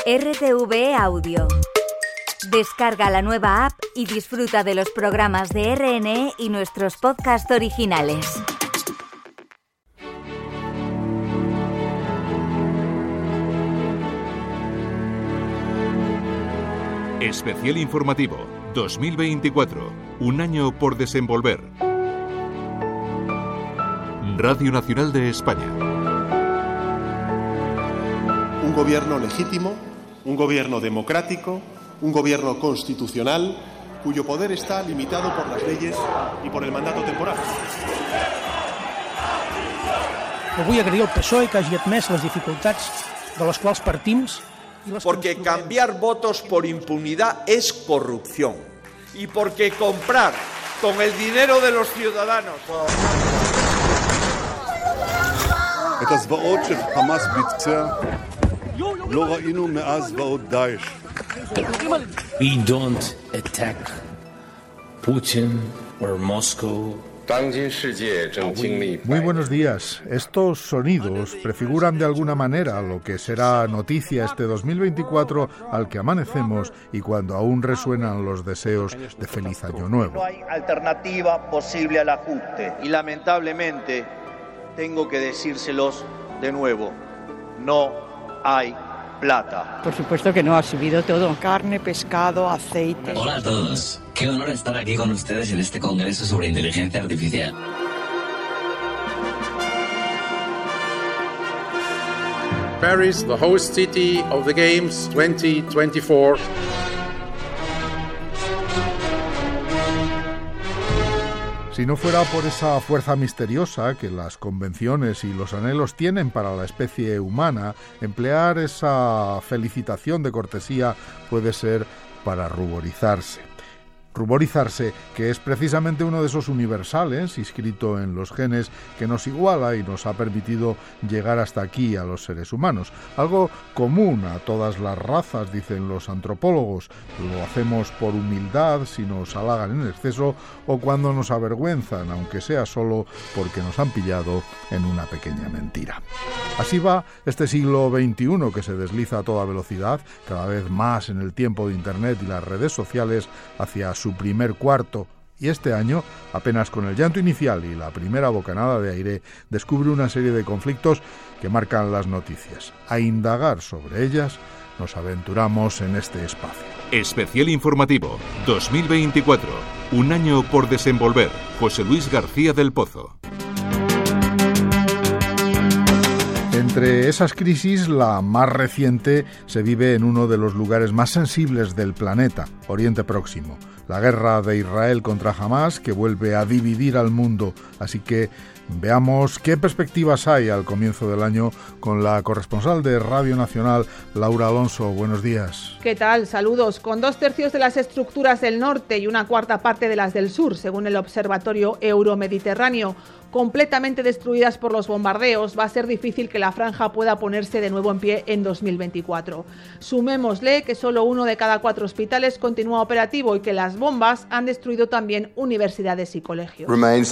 RTV Audio. Descarga la nueva app y disfruta de los programas de RNE y nuestros podcasts originales. Especial informativo 2024. Un año por desenvolver. Radio Nacional de España. Un gobierno legítimo, un gobierno democrático, un gobierno constitucional cuyo poder está limitado por las leyes y por el mandato temporal. Vull agrair al PSOE que hagi admès les dificultats de les quals partim. Porque cambiar votos por impunidad es corrupción. Y porque comprar con el dinero de los ciudadanos... את הזוועות שחמאס ביצע לא ראינו מאז זוועות דאעש. We don't attack Putin or Moscow. Muy buenos días. Estos sonidos prefiguran de alguna manera lo que será noticia este 2024 al que amanecemos y cuando aún resuenan los deseos de feliz año nuevo. No hay alternativa posible al ajuste y lamentablemente tengo que decírselos de nuevo, no hay plata. Por supuesto que no, ha subido todo. Carne, pescado, aceite. Hola a todos. Qué honor estar aquí con ustedes en este congreso sobre inteligencia artificial. Paris, the host city of the Games 2024. Si no fuera por esa fuerza misteriosa que las convenciones y los anhelos tienen para la especie humana, emplear esa felicitación de cortesía puede ser para ruborizarse. Ruborizarse, que es precisamente uno de esos universales, inscrito en los genes, que nos iguala y nos ha permitido llegar hasta aquí a los seres humanos. Algo común a todas las razas, dicen los antropólogos. Lo hacemos por humildad, si nos halagan en exceso, o cuando nos avergüenzan, aunque sea solo porque nos han pillado en una pequeña mentira. Así va este siglo XXI que se desliza a toda velocidad, cada vez más en el tiempo de Internet y las redes sociales, hacia su primer cuarto, y este año, apenas con el llanto inicial y la primera bocanada de aire, descubre una serie de conflictos que marcan las noticias. A indagar sobre ellas nos aventuramos en este espacio. Especial informativo 2024. Un año por desenvolver. José Luis García del Pozo. Entre esas crisis, la más reciente se vive en uno de los lugares más sensibles del planeta, Oriente Próximo. La guerra de Israel contra Hamás, que vuelve a dividir al mundo. Así que veamos qué perspectivas hay al comienzo del año con la corresponsal de Radio Nacional, Laura Alonso. Buenos días. ¿Qué tal? Saludos. Con 2/3 de las estructuras del norte y una cuarta parte de las del sur, según el Observatorio Euromediterráneo, completamente destruidas por los bombardeos, va a ser difícil que la franja pueda ponerse de nuevo en pie en 2024. Sumémosle que solo 1 de cada 4 hospitales continúa operativo y que las bombas han destruido también universidades y colegios.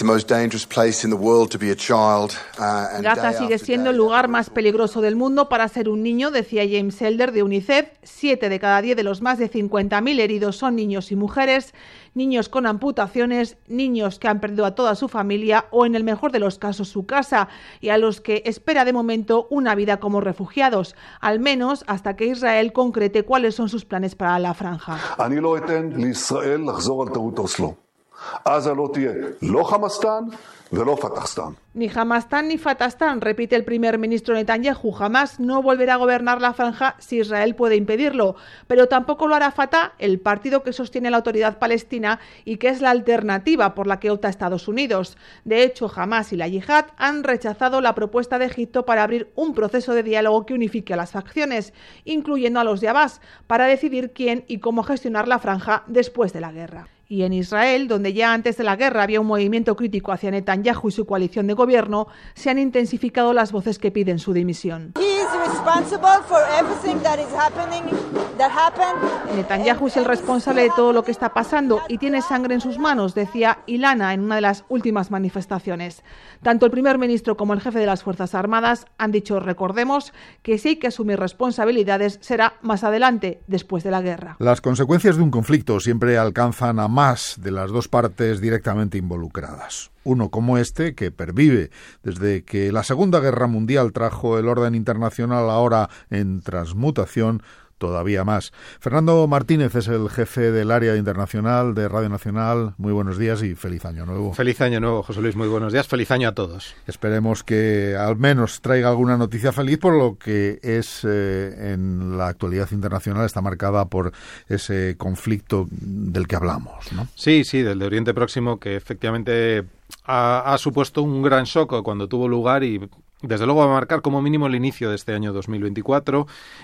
Gaza sigue siendo el lugar más peligroso del mundo para ser un niño, decía James Elder de UNICEF. 7 de cada 10 de los más de 50.000 heridos son niños y mujeres, niños con amputaciones, niños que han perdido a toda su familia o, en el mejor de los casos, su casa, y a los que espera de momento una vida como refugiados, al menos hasta que Israel concrete cuáles son sus planes para la franja. Ni Hamastán ni Fatastán, repite el primer ministro Netanyahu. Hamás no volverá a gobernar la franja si Israel puede impedirlo, pero tampoco lo hará Fatah, el partido que sostiene la autoridad palestina y que es la alternativa por la que opta Estados Unidos. De hecho, Hamás y la Yihad han rechazado la propuesta de Egipto para abrir un proceso de diálogo que unifique a las facciones, incluyendo a los de Abbas, para decidir quién y cómo gestionar la franja después de la guerra. Y en Israel, donde ya antes de la guerra había un movimiento crítico hacia Netanyahu y su coalición de gobierno, se han intensificado las voces que piden su dimisión. Netanyahu es el responsable de todo lo que está pasando y tiene sangre en sus manos, decía Ilana en una de las últimas manifestaciones. Tanto el primer ministro como el jefe de las Fuerzas Armadas han dicho, recordemos, que si hay que asumir responsabilidades será más adelante, después de la guerra. Las consecuencias de un conflicto siempre alcanzan a más de las dos partes directamente involucradas. Uno como este, que pervive desde que la Segunda Guerra Mundial trajo el orden internacional ahora en transmutación, todavía más. Fernando Martínez es el jefe del área internacional de Radio Nacional. Muy buenos días y feliz año nuevo. Feliz año nuevo, José Luis. Muy buenos días. Feliz año a todos. Esperemos que al menos traiga alguna noticia feliz, por lo que es en la actualidad internacional está marcada por ese conflicto del que hablamos, ¿no? Sí, del de Oriente Próximo, que efectivamente ha supuesto un gran shock cuando tuvo lugar y desde luego va a marcar como mínimo el inicio de este año 2024.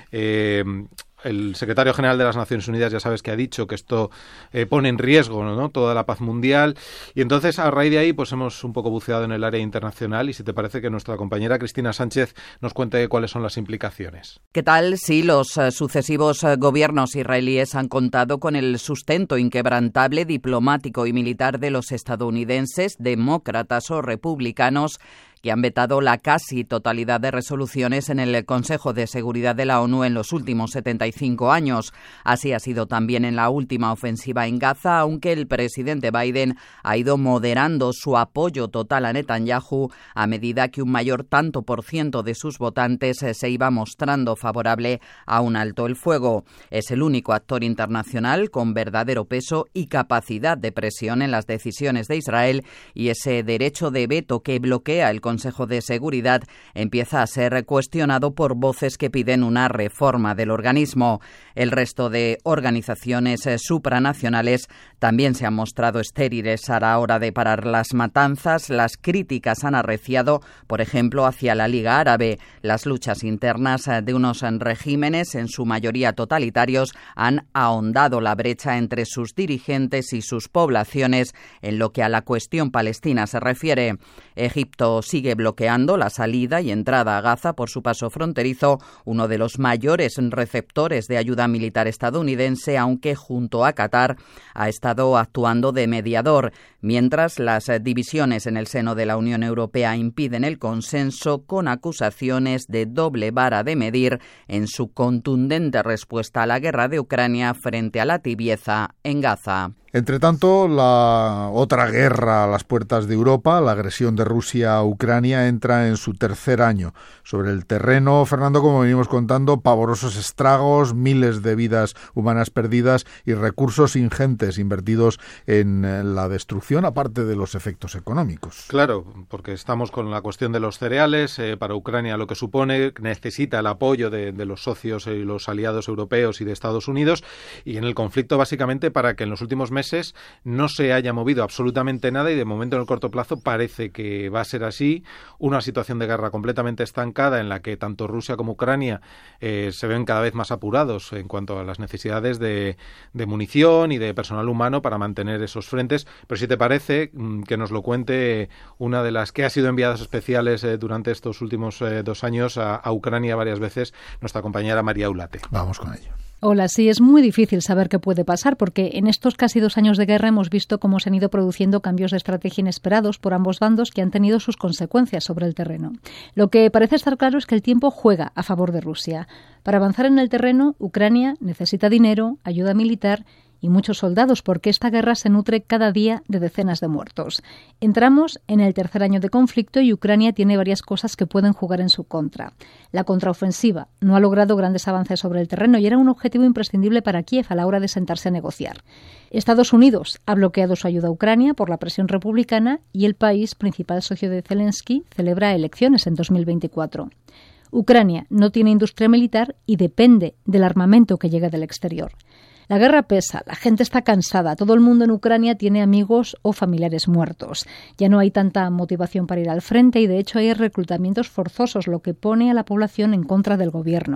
El secretario general de las Naciones Unidas ya sabes que ha dicho que esto pone en riesgo, ¿no?, toda la paz mundial, y entonces a raíz de ahí pues hemos un poco buceado en el área internacional y si te parece que nuestra compañera Cristina Sánchez nos cuente cuáles son las implicaciones. ¿Qué tal? Sí, los sucesivos gobiernos israelíes han contado con el sustento inquebrantable diplomático y militar de los estadounidenses, demócratas o republicanos, que han vetado la casi totalidad de resoluciones en el Consejo de Seguridad de la ONU en los últimos 75 años. Así ha sido también en la última ofensiva en Gaza, aunque el presidente Biden ha ido moderando su apoyo total a Netanyahu a medida que un mayor tanto por ciento de sus votantes se iba mostrando favorable a un alto el fuego. Es el único actor internacional con verdadero peso y capacidad de presión en las decisiones de Israel, y ese derecho de veto que bloquea el Consejo de Seguridad empieza a ser cuestionado por voces que piden una reforma del organismo. El resto de organizaciones supranacionales también se han mostrado estériles a la hora de parar las matanzas. Las críticas han arreciado, por ejemplo, hacia la Liga Árabe. Las luchas internas de unos regímenes, en su mayoría totalitarios, han ahondado la brecha entre sus dirigentes y sus poblaciones en lo que a la cuestión palestina se refiere. Egipto sigue bloqueando la salida y entrada a Gaza por su paso fronterizo, uno de los mayores receptores de ayuda militar estadounidense, aunque junto a Qatar ha estado actuando de mediador, mientras las divisiones en el seno de la Unión Europea impiden el consenso, con acusaciones de doble vara de medir en su contundente respuesta a la guerra de Ucrania frente a la tibieza en Gaza. Entre tanto, la otra guerra a las puertas de Europa, la agresión de Rusia a Ucrania, entra en su tercer año. Sobre el terreno, Fernando, como venimos contando, pavorosos estragos, miles de vidas humanas perdidas y recursos ingentes invertidos en la destrucción, aparte de los efectos económicos. Claro, porque estamos con la cuestión de los cereales. Para Ucrania lo que supone, necesita el apoyo de los socios y los aliados europeos y de Estados Unidos, y en el conflicto básicamente para que en los últimos meses no se haya movido absolutamente nada, y de momento en el corto plazo parece que va a ser así. Una situación de guerra completamente estancada en la que tanto Rusia como Ucrania se ven cada vez más apurados en cuanto a las necesidades de munición y de personal humano para mantener esos frentes. Pero si te parece, que nos lo cuente una de las que ha sido enviadas especiales durante estos últimos 2 años a Ucrania varias veces, nuestra compañera María Ulate. Vamos con ello. Hola, sí, es muy difícil saber qué puede pasar porque en estos casi 2 años de guerra hemos visto cómo se han ido produciendo cambios de estrategia inesperados por ambos bandos que han tenido sus consecuencias sobre el terreno. Lo que parece estar claro es que el tiempo juega a favor de Rusia. Para avanzar en el terreno, Ucrania necesita dinero, ayuda militar y muchos soldados, porque esta guerra se nutre cada día de decenas de muertos. Entramos en el tercer año de conflicto y Ucrania tiene varias cosas que pueden jugar en su contra. La contraofensiva no ha logrado grandes avances sobre el terreno y era un objetivo imprescindible para Kiev a la hora de sentarse a negociar. Estados Unidos ha bloqueado su ayuda a Ucrania por la presión republicana y el país, principal socio de Zelensky, celebra elecciones en 2024. Ucrania no tiene industria militar y depende del armamento que llega del exterior. La guerra pesa, la gente está cansada, todo el mundo en Ucrania tiene amigos o familiares muertos. Ya no hay tanta motivación para ir al frente y de hecho hay reclutamientos forzosos, lo que pone a la población en contra del gobierno.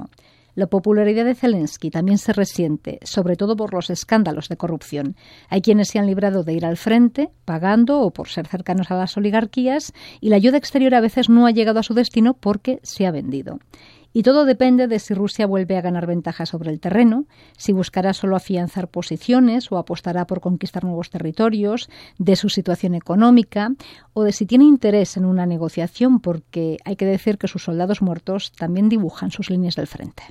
La popularidad de Zelensky también se resiente, sobre todo por los escándalos de corrupción. Hay quienes se han librado de ir al frente, pagando o por ser cercanos a las oligarquías, y la ayuda exterior a veces no ha llegado a su destino porque se ha vendido. Y todo depende de si Rusia vuelve a ganar ventaja sobre el terreno, si buscará solo afianzar posiciones o apostará por conquistar nuevos territorios, de su situación económica o de si tiene interés en una negociación, porque hay que decir que sus soldados muertos también dibujan sus líneas del frente.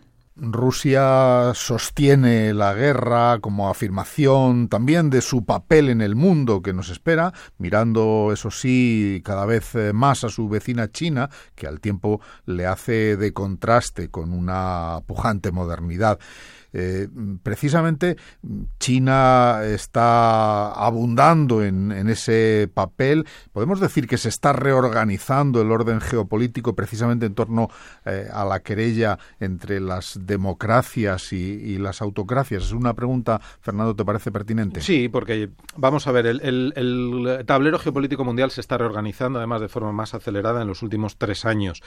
Rusia sostiene la guerra como afirmación también de su papel en el mundo que nos espera, mirando, eso sí, cada vez más a su vecina China, que al tiempo le hace de contraste con una pujante modernidad. Precisamente China está abundando en ese papel. Podemos decir que se está reorganizando el orden geopolítico precisamente en torno a la querella entre las democracias y las autocracias. Es una pregunta, Fernando, ¿te parece pertinente? Sí, porque vamos a ver, el tablero geopolítico mundial se está reorganizando además de forma más acelerada en los últimos 3 años.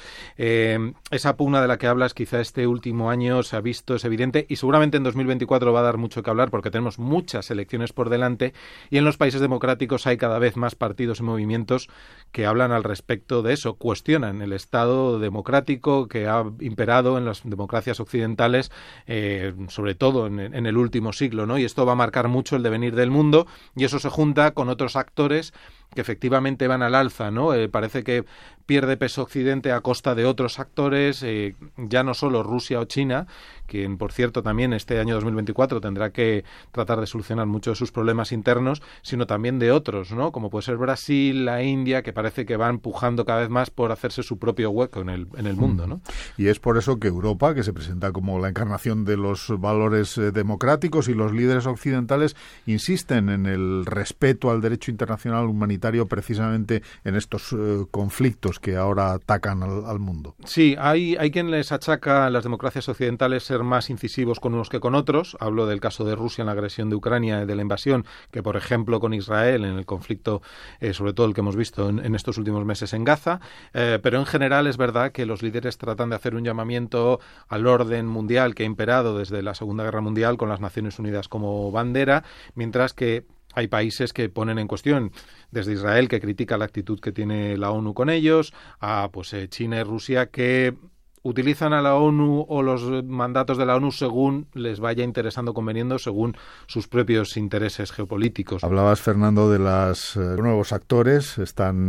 Esa pugna de la que hablas quizá este último año se ha visto, es evidente, y seguramente en 2024 va a dar mucho que hablar porque tenemos muchas elecciones por delante y en los países democráticos hay cada vez más partidos y movimientos que hablan al respecto de eso, cuestionan el Estado democrático que ha imperado en las democracias occidentales, sobre todo en el último siglo, ¿no? Y esto va a marcar mucho el devenir del mundo y eso se junta con otros actores que efectivamente van al alza, ¿no? Parece que pierde peso Occidente a costa de otros actores, ya no solo Rusia o China, quien, por cierto, también este año 2024 tendrá que tratar de solucionar muchos de sus problemas internos, sino también de otros, ¿no? Como puede ser Brasil, la India, que parece que va empujando cada vez más por hacerse su propio hueco en el mundo, ¿no? Y es por eso que Europa, que se presenta como la encarnación de los valores democráticos, y los líderes occidentales insisten en el respeto al derecho internacional humanitario precisamente en estos conflictos que ahora atacan al mundo. Sí, hay quien les achaca a las democracias occidentales ser más incisivos con unos que con otros. Hablo del caso de Rusia en la agresión de Ucrania y de la invasión, que por ejemplo con Israel en el conflicto, sobre todo el que hemos visto en estos últimos meses en Gaza, pero en general es verdad que los líderes tratan de hacer un llamamiento al orden mundial que ha imperado desde la Segunda Guerra Mundial con las Naciones Unidas como bandera, mientras que hay países que ponen en cuestión, desde Israel, que critica la actitud que tiene la ONU con ellos, a China y Rusia, que utilizan a la ONU o los mandatos de la ONU según les vaya interesando, conveniendo, según sus propios intereses geopolíticos. Hablabas, Fernando, de los nuevos actores. Están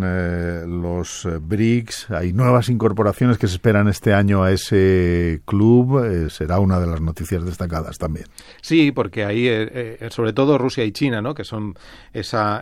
los BRICS. Hay nuevas incorporaciones que se esperan este año a ese club. Será una de las noticias destacadas también. Sí, porque ahí, sobre todo Rusia y China, ¿no? Que son esa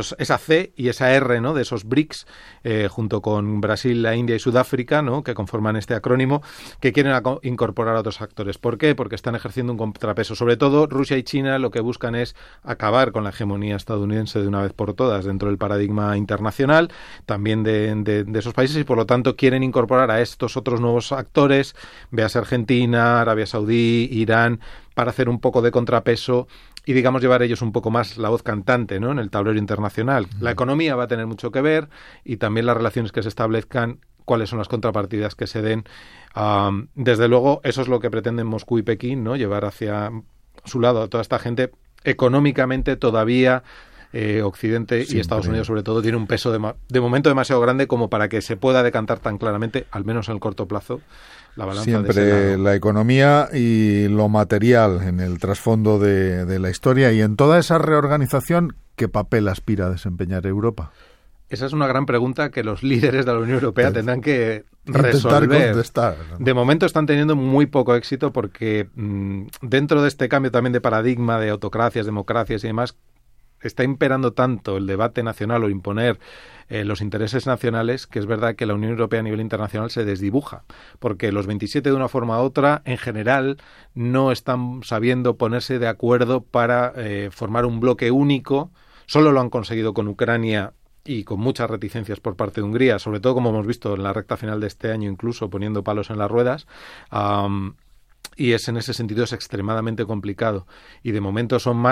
C y esa R, ¿no? De esos BRICS, junto con Brasil, la India y Sudáfrica, ¿no? Que conforman este acrónimo, que quieren incorporar a otros actores. ¿Por qué? Porque están ejerciendo un contrapeso. Sobre todo, Rusia y China lo que buscan es acabar con la hegemonía estadounidense de una vez por todas dentro del paradigma internacional, también de esos países, y por lo tanto quieren incorporar a estos otros nuevos actores, véase Argentina, Arabia Saudí, Irán, para hacer un poco de contrapeso y, digamos, llevar ellos un poco más la voz cantante, ¿no? En el tablero internacional. La economía va a tener mucho que ver y también las relaciones que se establezcan, cuáles son las contrapartidas que se den. Desde luego, eso es lo que pretenden Moscú y Pekín, ¿no? Llevar hacia su lado a toda esta gente. Económicamente todavía Occidente y Estados Unidos sobre todo tiene un peso de momento demasiado grande como para que se pueda decantar tan claramente, al menos en el corto plazo, la balanza. Siempre la economía y lo material en el trasfondo de la historia. Y en toda esa reorganización, ¿qué papel aspira a desempeñar Europa? Esa es una gran pregunta que los líderes de la Unión Europea tendrán que resolver. Contestar, ¿no? De momento están teniendo muy poco éxito porque dentro de este cambio también de paradigma de autocracias, democracias y demás, está imperando tanto el debate nacional o imponer los intereses nacionales, que es verdad que la Unión Europea a nivel internacional se desdibuja, porque los 27 de una forma u otra en general no están sabiendo ponerse de acuerdo para formar un bloque único. Solo lo han conseguido con Ucrania y con muchas reticencias por parte de Hungría, sobre todo como hemos visto en la recta final de este año, incluso poniendo palos en las ruedas. Y en ese sentido es extremadamente complicado. Y de momento son más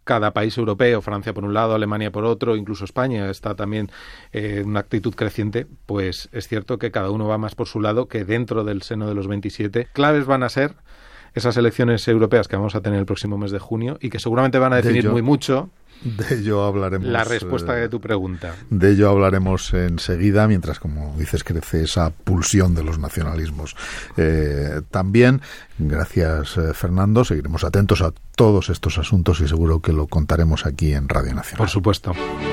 cada país europeo, Francia por un lado, Alemania por otro, incluso España está también en una actitud creciente, pues es cierto que cada uno va más por su lado, que dentro del seno de los 27 claves van a ser esas elecciones europeas que vamos a tener el próximo mes de junio y que seguramente van a definir muy mucho de ello hablaremos, la respuesta de tu pregunta. De ello hablaremos enseguida, mientras, como dices, crece esa pulsión de los nacionalismos. También, gracias Fernando, seguiremos atentos a todos estos asuntos y seguro que lo contaremos aquí en Radio Nacional. Por supuesto.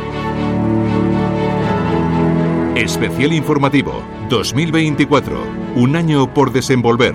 Especial informativo 2024, un año por desenvolver.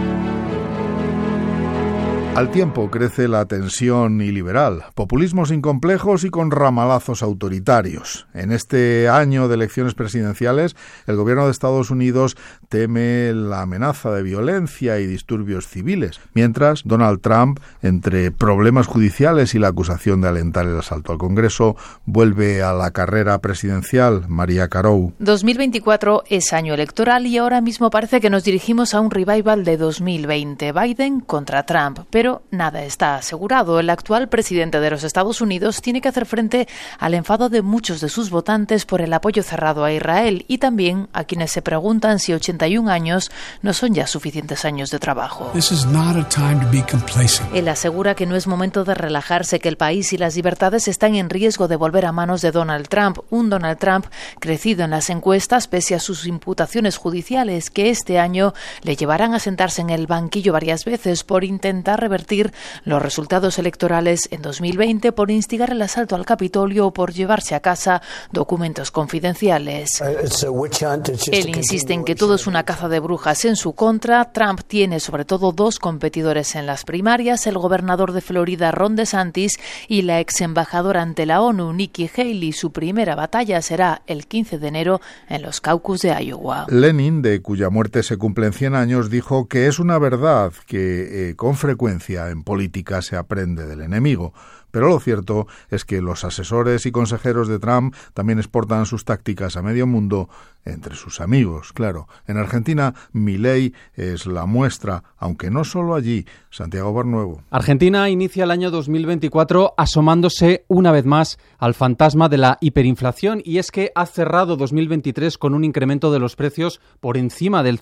Al tiempo crece la tensión iliberal, populismos incomplejos y con ramalazos autoritarios. En este año de elecciones presidenciales, el gobierno de Estados Unidos teme la amenaza de violencia y disturbios civiles, mientras Donald Trump, entre problemas judiciales y la acusación de alentar el asalto al Congreso, vuelve a la carrera presidencial. María Carou. 2024 es año electoral y ahora mismo parece que nos dirigimos a un revival de 2020, Biden contra Trump, pero nada está asegurado. El actual presidente de los Estados Unidos tiene que hacer frente al enfado de muchos de sus votantes por el apoyo cerrado a Israel y también a quienes se preguntan si 81 años no son ya suficientes años de trabajo. Él asegura que no es momento de relajarse, que el país y las libertades están en riesgo de volver a manos de Donald Trump, un Donald Trump crecido en las encuestas pese a sus imputaciones judiciales que este año le llevarán a sentarse en el banquillo varias veces por intentar revertir los resultados electorales en 2020, por instigar el asalto al Capitolio o por llevarse a casa documentos confidenciales. Él insiste en que todo es una caza de brujas en su contra. Trump tiene sobre todo dos competidores en las primarias, el gobernador de Florida Ron DeSantis y la ex embajadora ante la ONU Nikki Haley. Su primera batalla será el 15 de enero en los caucus de Iowa. Lenin, de cuya muerte se cumplen 100 años, dijo que es una verdad que con frecuencia en política se aprende del enemigo. Pero lo cierto es que los asesores y consejeros de Trump también exportan sus tácticas a medio mundo entre sus amigos. Claro, en Argentina Milei es la muestra, aunque no solo allí. Santiago Barnuevo. Argentina inicia el año 2024 asomándose una vez más al fantasma de la hiperinflación, y es que ha cerrado 2023 con un incremento de los precios por encima del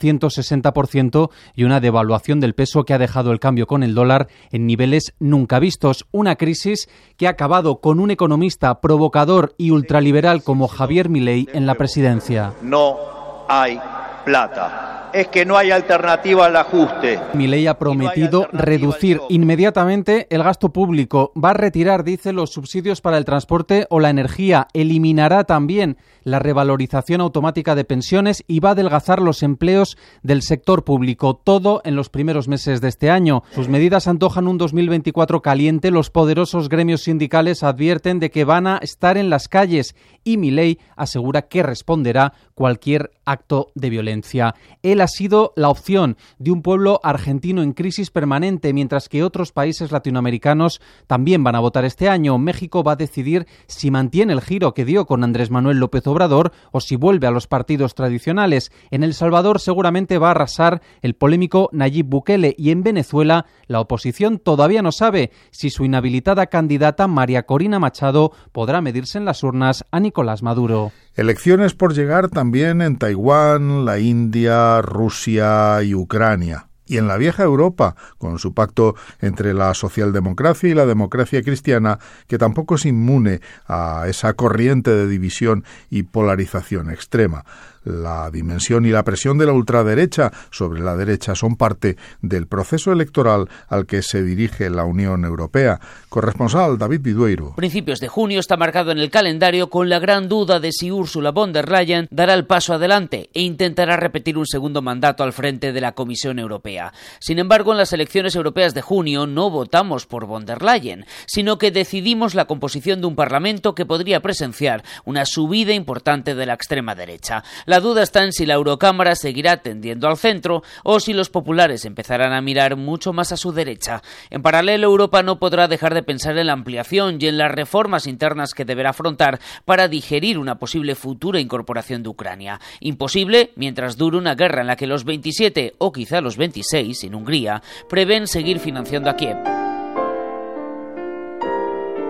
160% y una devaluación del peso que ha dejado el cambio con el dólar en niveles nunca vistos. Una crisis que ha acabado con un economista provocador y ultraliberal como Javier Milei en la presidencia. No hay plata. Es que no hay alternativa al ajuste. Milei ha prometido reducir inmediatamente el gasto público. Va a retirar, dice, los subsidios para el transporte o la energía. Eliminará también la revalorización automática de pensiones y va a adelgazar los empleos del sector público. Todo en los primeros meses de este año. Sus medidas antojan un 2024 caliente. Los poderosos gremios sindicales advierten de que van a estar en las calles y Milei asegura que responderá cualquier acto de violencia. Él ha sido la opción de un pueblo argentino en crisis permanente, mientras que otros países latinoamericanos también van a votar este año. México va a decidir si mantiene el giro que dio con Andrés Manuel López Obrador o si vuelve a los partidos tradicionales. En El Salvador seguramente va a arrasar el polémico Nayib Bukele, y en Venezuela la oposición todavía no sabe si su inhabilitada candidata María Corina Machado podrá medirse en las urnas a Nicolás Maduro. Elecciones por llegar también en Taiwán, la India, Rusia y Ucrania. Y en la vieja Europa, con su pacto entre la socialdemocracia y la democracia cristiana, que tampoco es inmune a esa corriente de división y polarización extrema. La dimensión y la presión de la ultraderecha sobre la derecha son parte del proceso electoral al que se dirige la Unión Europea. Corresponsal David Vidueiro. Principios de junio está marcado en el calendario con la gran duda de si Ursula von der Leyen dará el paso adelante e intentará repetir un segundo mandato al frente de la Comisión Europea. Sin embargo, en las elecciones europeas de junio no votamos por von der Leyen, sino que decidimos la composición de un Parlamento que podría presenciar una subida importante de la extrema derecha. La duda está en si la Eurocámara seguirá tendiendo al centro o si los populares empezarán a mirar mucho más a su derecha. En paralelo, Europa no podrá dejar de pensar en la ampliación y en las reformas internas que deberá afrontar para digerir una posible futura incorporación de Ucrania. Imposible mientras dure una guerra en la que los 27 o quizá los 26 en Hungría prevén seguir financiando a Kiev.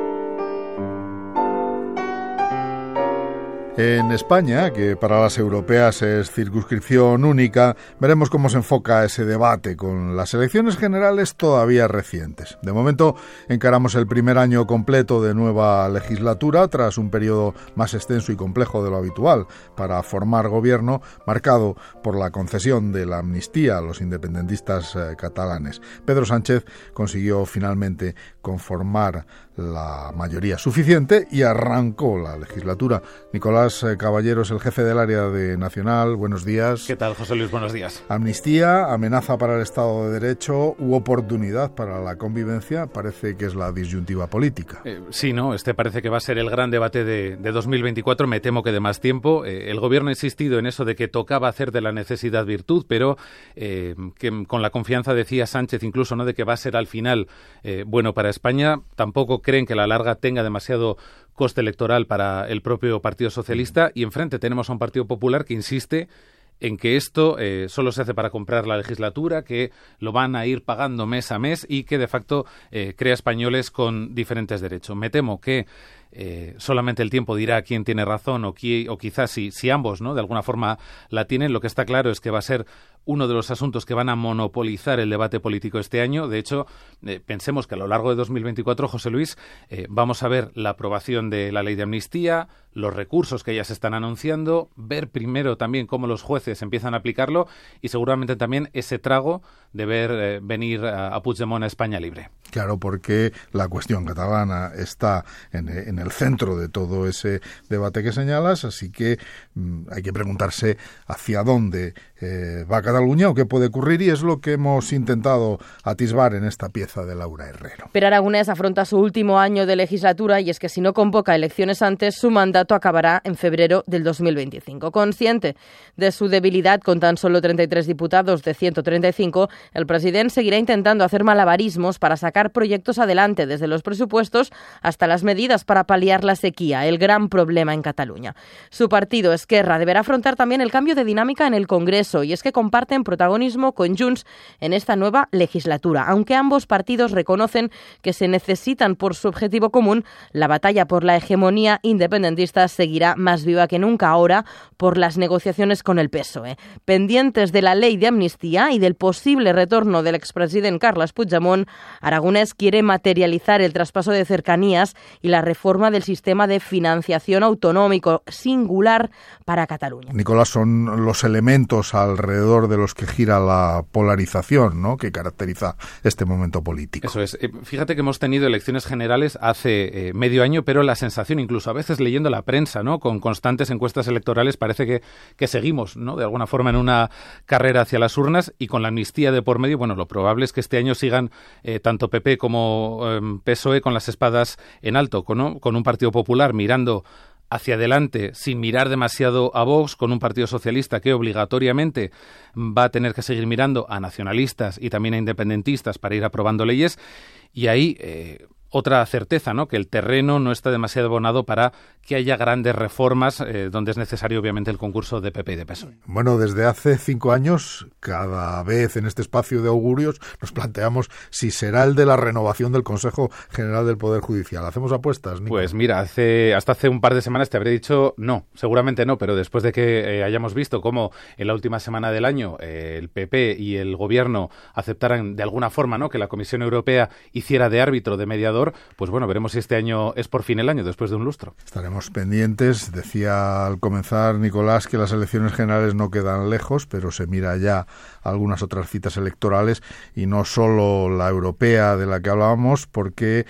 En España, que para las europeas es circunscripción única, veremos cómo se enfoca ese debate con las elecciones generales todavía recientes. De momento, encaramos el primer año completo de nueva legislatura, tras un periodo más extenso y complejo de lo habitual para formar gobierno, marcado por la concesión de la amnistía a los independentistas catalanes. Pedro Sánchez consiguió finalmente conformar la mayoría suficiente y arrancó la legislatura. Nicolás Caballero es el jefe del área de Nacional. Buenos días. ¿Qué tal, José Luis? Buenos días. Amnistía, amenaza para el Estado de Derecho u oportunidad para la convivencia, parece que es la disyuntiva política. Sí, ¿no? Este parece que va a ser el gran debate de 2024. Me temo que de más tiempo. El Gobierno ha insistido en eso de que tocaba hacer de la necesidad virtud, pero que con la confianza, decía Sánchez incluso, ¿no?, de que va a ser al final bueno para España. Tampoco creen que a la larga tenga demasiado coste electoral para el propio Partido Socialista, y enfrente tenemos a un Partido Popular que insiste en que esto solo se hace para comprar la legislatura, que lo van a ir pagando mes a mes y que de facto crea españoles con diferentes derechos. Me temo que solamente el tiempo dirá quién tiene razón o quizás si ambos, ¿no?, de alguna forma la tienen. Lo que está claro es que va a ser uno de los asuntos que van a monopolizar el debate político este año. De hecho, pensemos que a lo largo de 2024, José Luis, vamos a ver la aprobación de la ley de amnistía, los recursos que ya se están anunciando, ver primero también cómo los jueces empiezan a aplicarlo y seguramente también ese trago de ver venir a Puigdemont a España libre. Claro, porque la cuestión catalana está en el centro de todo ese debate que señalas, así que hay que preguntarse hacia dónde va Cataluña o qué puede ocurrir, y es lo que hemos intentado atisbar en esta pieza de Laura Herrero. Pero Aragonés afronta su último año de legislatura y es que si no convoca elecciones antes, su mandato acabará en febrero del 2025. Consciente de su debilidad con tan solo 33 diputados de 135, el presidente seguirá intentando hacer malabarismos para sacar proyectos adelante, desde los presupuestos hasta las medidas para paliar la sequía, el gran problema en Cataluña. Su partido, Esquerra, deberá afrontar también el cambio de dinámica en el Congreso, y es que comparten protagonismo con Junts en esta nueva legislatura. Aunque ambos partidos reconocen que se necesitan por su objetivo común, la batalla por la hegemonía independentista seguirá más viva que nunca ahora por las negociaciones con el PSOE. Pendientes de la ley de amnistía y del posible retorno del expresidente Carles Puigdemont, Aragonés quiere materializar el traspaso de cercanías y la reforma del sistema de financiación autonómico, singular para Cataluña. Nicolás, son los elementos alrededor de los que gira la polarización, ¿no?, que caracteriza este momento político. Eso es. Fíjate que hemos tenido elecciones generales hace medio año, pero la sensación, incluso a veces leyendo la prensa, ¿no?, con constantes encuestas electorales, parece que seguimos, ¿no?, de alguna forma en una carrera hacia las urnas, y con la amnistía de por medio, bueno, lo probable es que este año sigan tanto PP como PSOE con las espadas en alto, con un Partido Popular mirando hacia adelante sin mirar demasiado a Vox, con un Partido Socialista que obligatoriamente va a tener que seguir mirando a nacionalistas y también a independentistas para ir aprobando leyes, y ahí otra certeza, ¿no?, que el terreno no está demasiado abonado para que haya grandes reformas, donde es necesario obviamente el concurso de PP y de PSOE. Bueno, desde hace 5 años, cada vez en este espacio de augurios nos planteamos si será el de la renovación del Consejo General del Poder Judicial. ¿Hacemos apuestas, Nico? Pues mira, hasta hace un par de semanas te habría dicho no, seguramente no, pero después de que hayamos visto cómo en la última semana del año el PP y el Gobierno aceptaran de alguna forma, ¿no?, que la Comisión Europea hiciera de árbitro, de mediador, pues bueno, veremos si este año es por fin el año, después de un lustro. Estaremos pendientes. Decía al comenzar Nicolás que las elecciones generales no quedan lejos, pero se mira ya algunas otras citas electorales, y no solo la europea de la que hablábamos, porque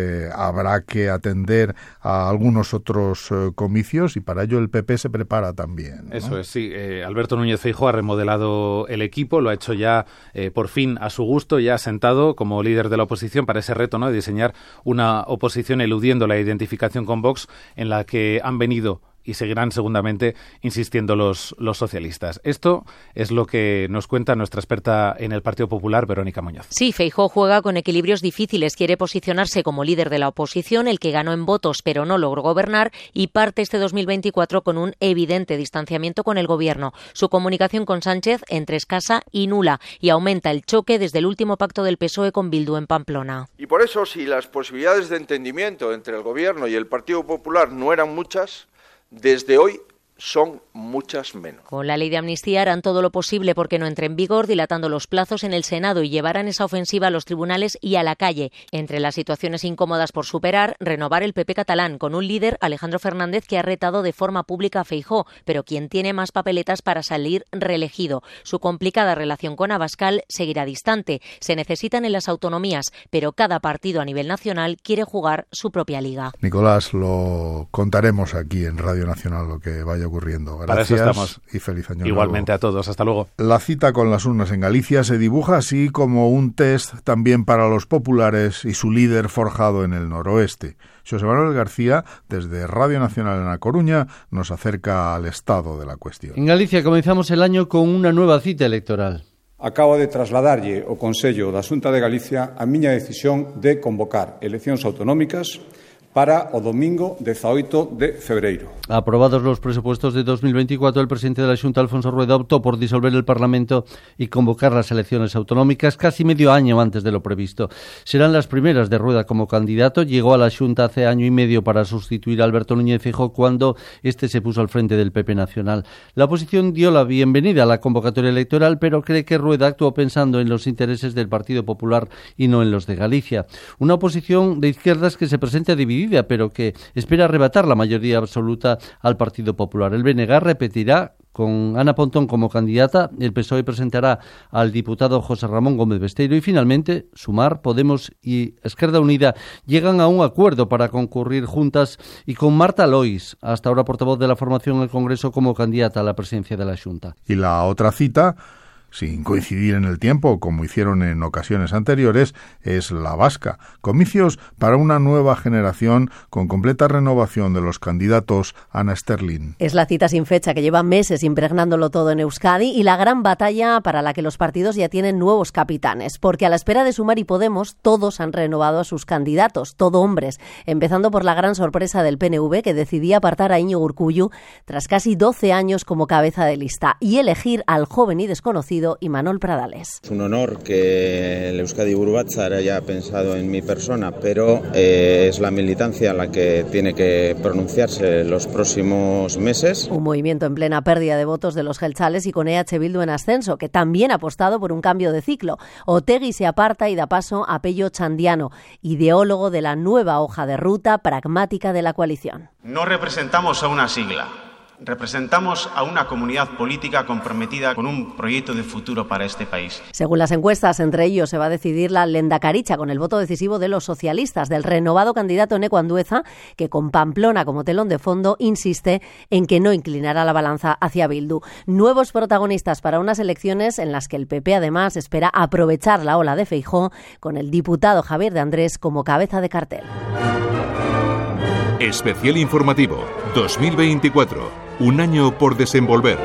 habrá que atender a algunos otros comicios, y para ello el PP se prepara también, ¿no? Eso es, sí. Alberto Núñez Feijóo ha remodelado el equipo, lo ha hecho ya por fin a su gusto, ya sentado como líder de la oposición para ese reto, ¿no?, de diseñar una oposición eludiendo la identificación con Vox, en la que han venido y seguirán segundamente insistiendo los socialistas. Esto es lo que nos cuenta nuestra experta en el Partido Popular, Verónica Muñoz. Sí, Feijóo juega con equilibrios difíciles. Quiere posicionarse como líder de la oposición, el que ganó en votos pero no logró gobernar, y parte este 2024 con un evidente distanciamiento con el Gobierno. Su comunicación con Sánchez entre escasa y nula, y aumenta el choque desde el último pacto del PSOE con Bildu en Pamplona. Y por eso, si las posibilidades de entendimiento entre el Gobierno y el Partido Popular no eran muchas, desde hoy son muchas menos. Con la ley de amnistía harán todo lo posible porque no entre en vigor, dilatando los plazos en el Senado, y llevarán esa ofensiva a los tribunales y a la calle. Entre las situaciones incómodas por superar, renovar el PP catalán, con un líder, Alejandro Fernández, que ha retado de forma pública a Feijóo, pero quien tiene más papeletas para salir reelegido. Su complicada relación con Abascal seguirá distante. Se necesitan en las autonomías, pero cada partido a nivel nacional quiere jugar su propia liga. Nicolás, lo contaremos aquí en Radio Nacional lo que vaya ocurriendo. Gracias y feliz año igualmente nuevo. A todos. Hasta luego. La cita con las urnas en Galicia se dibuja así como un test también para los populares y su líder forjado en el noroeste. José Manuel García, desde Radio Nacional en A Coruña, nos acerca al estado de la cuestión. En Galicia comenzamos el año con una nueva cita electoral. Acabo de trasladarlle ao Consello da Xunta de Galicia a miña decisión de convocar eleccións autonómicas para o domingo 18 de febreiro. Aprobados los presupuestos de 2024, el presidente de la Xunta, Alfonso Rueda, optó por disolver el Parlamento y convocar las elecciones autonómicas casi medio año antes de lo previsto. Serán las primeras de Rueda como candidato. Llegó a la Xunta hace año y medio para sustituir a Alberto Núñez Feijóo cuando este se puso al frente del PP Nacional. La oposición dio la bienvenida a la convocatoria electoral, pero cree que Rueda actuó pensando en los intereses del Partido Popular y no en los de Galicia. Una oposición de izquierdas que se presenta dividida, pero que espera arrebatar la mayoría absoluta al Partido Popular. El BNG repetirá con Ana Pontón como candidata, el PSOE presentará al diputado José Ramón Gómez Besteiro y finalmente Sumar, Podemos y Esquerda Unida llegan a un acuerdo para concurrir juntas y con Marta Lois, hasta ahora portavoz de la formación en el Congreso, como candidata a la presidencia de la Xunta. Y la otra cita, sin coincidir en el tiempo, como hicieron en ocasiones anteriores, es la vasca. Comicios para una nueva generación con completa renovación de los candidatos. Ana Sterling. Es la cita sin fecha que lleva meses impregnándolo todo en Euskadi y la gran batalla para la que los partidos ya tienen nuevos capitanes, porque a la espera de Sumar y Podemos todos han renovado a sus candidatos, todo hombres, empezando por la gran sorpresa del PNV, que decidía apartar a Íñigo Urkullu tras casi 12 años como cabeza de lista y elegir al joven y desconocido Imanol Pradales. Es un honor que el Euskadi Buru Batzar haya pensado en mi persona, pero es la militancia la que tiene que pronunciarse los próximos meses. Un movimiento en plena pérdida de votos de los jeltzales y con EH Bildu en ascenso, que también ha apostado por un cambio de ciclo. Otegi se aparta y da paso a Pello Chandiano, ideólogo de la nueva hoja de ruta pragmática de la coalición. No representamos a una sigla. Representamos a una comunidad política comprometida con un proyecto de futuro para este país. Según las encuestas, entre ellos se va a decidir la lehendakaricha, con el voto decisivo de los socialistas, del renovado candidato Eneko Andueza, que con Pamplona como telón de fondo insiste en que no inclinará la balanza hacia Bildu. Nuevos protagonistas para unas elecciones en las que el PP además espera aprovechar la ola de Feijóo, con el diputado Javier de Andrés como cabeza de cartel. Especial informativo 2024. Un año por desenvolver.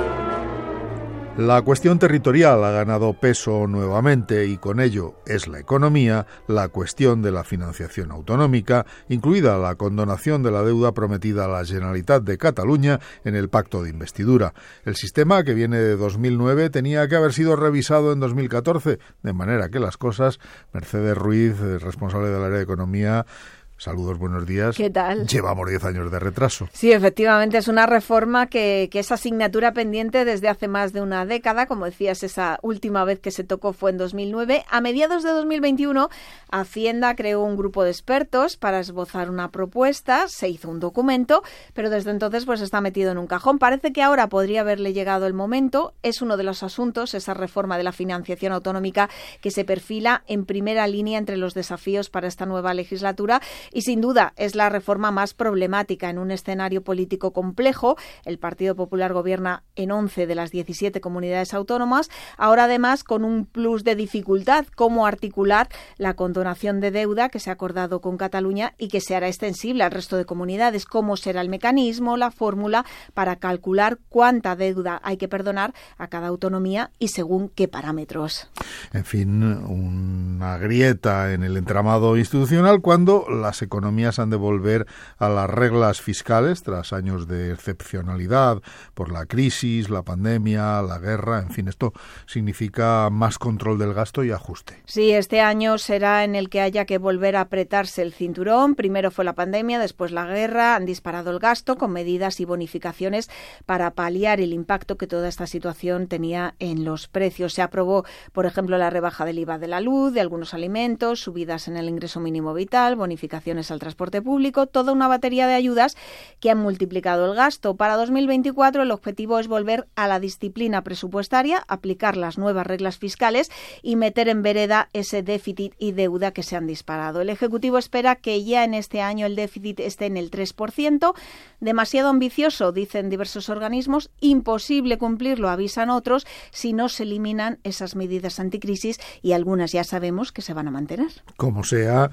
La cuestión territorial ha ganado peso nuevamente y con ello es la economía, la cuestión de la financiación autonómica, incluida la condonación de la deuda prometida a la Generalitat de Cataluña en el pacto de investidura. El sistema, que viene de 2009, tenía que haber sido revisado en 2014, de manera que las cosas. Mercedes Ruiz, responsable del área de economía, saludos, buenos días. ¿Qué tal? Llevamos 10 años de retraso. Sí, efectivamente, es una reforma que es asignatura pendiente desde hace más de una década. Como decías, esa última vez que se tocó fue en 2009. A mediados de 2021, Hacienda creó un grupo de expertos para esbozar una propuesta, se hizo un documento, pero desde entonces pues está metido en un cajón. Parece que ahora podría haberle llegado el momento. Es uno de los asuntos, esa reforma de la financiación autonómica, que se perfila en primera línea entre los desafíos para esta nueva legislatura. Y sin duda es la reforma más problemática en un escenario político complejo. El Partido Popular gobierna en 11 de las 17 comunidades autónomas. Ahora además con un plus de dificultad, cómo articular la condonación de deuda que se ha acordado con Cataluña y que se hará extensible al resto de comunidades. Cómo será el mecanismo, la fórmula para calcular cuánta deuda hay que perdonar a cada autonomía y según qué parámetros. En fin, una grieta en el entramado institucional cuando las las economías han de volver a las reglas fiscales tras años de excepcionalidad por la crisis, la pandemia, la guerra, en fin, esto significa más control del gasto y ajuste. Sí, este año será en el que haya que volver a apretarse el cinturón. Primero fue la pandemia, después la guerra, han disparado el gasto con medidas y bonificaciones para paliar el impacto que toda esta situación tenía en los precios. Se aprobó, por ejemplo, la rebaja del IVA de la luz, de algunos alimentos, subidas en el ingreso mínimo vital, bonificaciones al transporte público, toda una batería de ayudas que han multiplicado el gasto. Para 2024 el objetivo es volver a la disciplina presupuestaria, aplicar las nuevas reglas fiscales y meter en vereda ese déficit y deuda que se han disparado. El Ejecutivo espera que ya en este año el déficit esté en el 3%, demasiado ambicioso, dicen diversos organismos, imposible cumplirlo, avisan otros, si no se eliminan esas medidas anticrisis y algunas ya sabemos que se van a mantener. Como sea,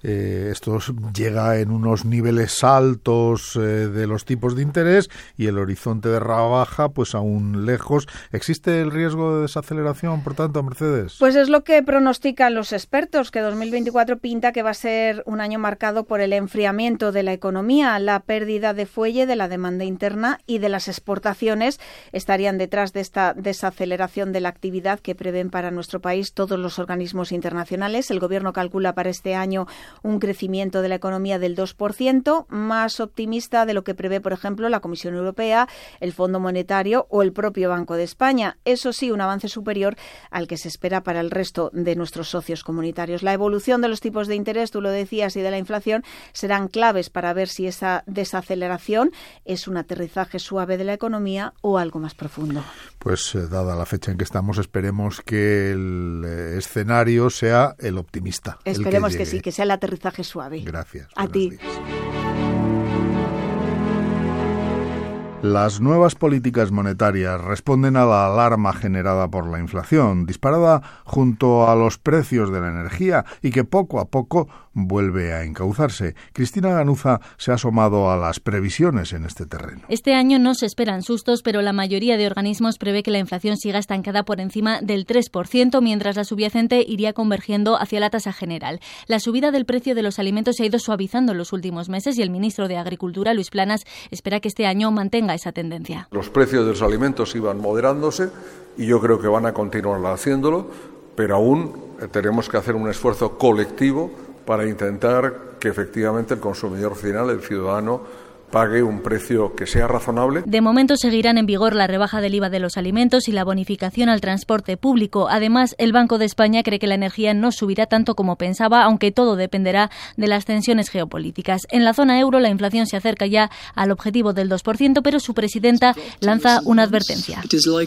esto llega en unos niveles altos de los tipos de interés y el horizonte de rebaja pues aún lejos. ¿Existe el riesgo de desaceleración, por tanto, Mercedes? Pues es lo que pronostican los expertos, que 2024 pinta que va a ser un año marcado por el enfriamiento de la economía. La pérdida de fuelle de la demanda interna y de las exportaciones estarían detrás de esta desaceleración de la actividad que prevén para nuestro país todos los organismos internacionales. El Gobierno calcula para este año un crecimiento de la economía del 2%, más optimista de lo que prevé, por ejemplo, la Comisión Europea, el Fondo Monetario o el propio Banco de España. Eso sí, un avance superior al que se espera para el resto de nuestros socios comunitarios. La evolución de los tipos de interés, tú lo decías, y de la inflación serán claves para ver si esa desaceleración es un aterrizaje suave de la economía o algo más profundo. Pues dada la fecha en que estamos, esperemos que el escenario sea el optimista. Esperemos que sí, que sea el aterrizaje suave. Gracias. A ti. Las nuevas políticas monetarias responden a la alarma generada por la inflación, disparada junto a los precios de la energía y que poco a poco vuelve a encauzarse. Cristina Ganuza se ha asomado a las previsiones en este terreno. Este año no se esperan sustos, pero la mayoría de organismos prevé que la inflación siga estancada por encima del 3%, mientras la subyacente iría convergiendo hacia la tasa general. La subida del precio de los alimentos se ha ido suavizando en los últimos meses y el ministro de Agricultura, Luis Planas, espera que este año mantenga esa tendencia. Los precios de los alimentos iban moderándose y yo creo que van a continuar haciéndolo, pero aún tenemos que hacer un esfuerzo colectivo para intentar que efectivamente el consumidor final, el ciudadano, pague un precio que sea razonable. De momento seguirán en vigor la rebaja del IVA de los alimentos y la bonificación al transporte público. Además, el Banco de España cree que la energía no subirá tanto como pensaba, aunque todo dependerá de las tensiones geopolíticas. En la zona euro, la inflación se acerca ya al objetivo del 2%, pero su presidenta lanza una advertencia.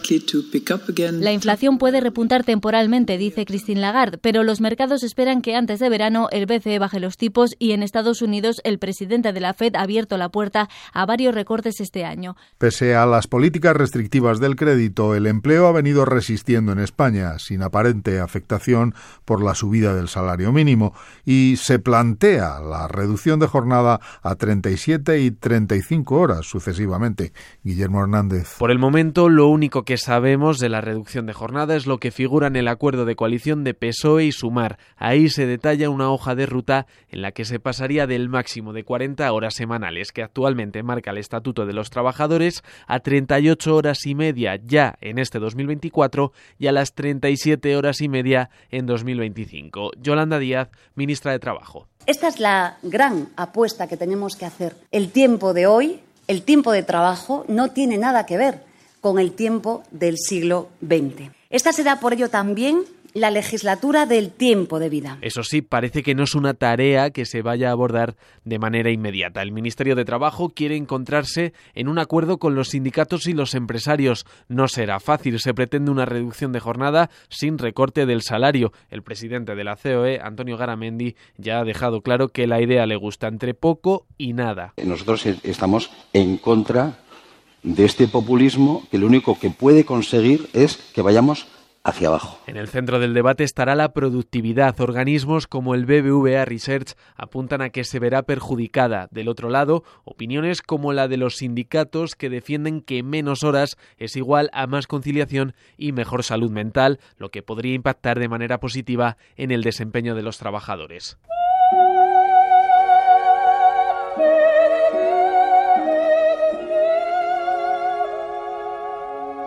La inflación puede repuntar temporalmente, dice Christine Lagarde, pero los mercados esperan que antes de verano el BCE baje los tipos y en Estados Unidos el presidente de la FED ha abierto la puerta a varios recortes este año. Pese a las políticas restrictivas del crédito, el empleo ha venido resistiendo en España, sin aparente afectación por la subida del salario mínimo, y se plantea la reducción de jornada a 37 y 35 horas sucesivamente. Guillermo Hernández. Por el momento, lo único que sabemos de la reducción de jornada es lo que figura en el acuerdo de coalición de PSOE y Sumar. Ahí se detalla una hoja de ruta en la que se pasaría del máximo de 40 horas semanales que actualmente marca el Estatuto de los Trabajadores a 38 horas y media ya en este 2024 y a las 37 horas y media en 2025. Yolanda Díaz, ministra de Trabajo. Esta es la gran apuesta que tenemos que hacer. El tiempo de hoy, el tiempo de trabajo, no tiene nada que ver con el tiempo del siglo XX. Esta será por ello también la legislatura del tiempo de vida. Eso sí, parece que no es una tarea que se vaya a abordar de manera inmediata. El Ministerio de Trabajo quiere encontrarse en un acuerdo con los sindicatos y los empresarios. No será fácil, se pretende una reducción de jornada sin recorte del salario. El presidente de la COE, Antonio Garamendi, ya ha dejado claro que la idea le gusta entre poco y nada. Nosotros estamos en contra de este populismo que lo único que puede conseguir es que vayamos hacia abajo. En el centro del debate estará la productividad. Organismos como el BBVA Research apuntan a que se verá perjudicada. Del otro lado, opiniones como la de los sindicatos que defienden que menos horas es igual a más conciliación y mejor salud mental, lo que podría impactar de manera positiva en el desempeño de los trabajadores.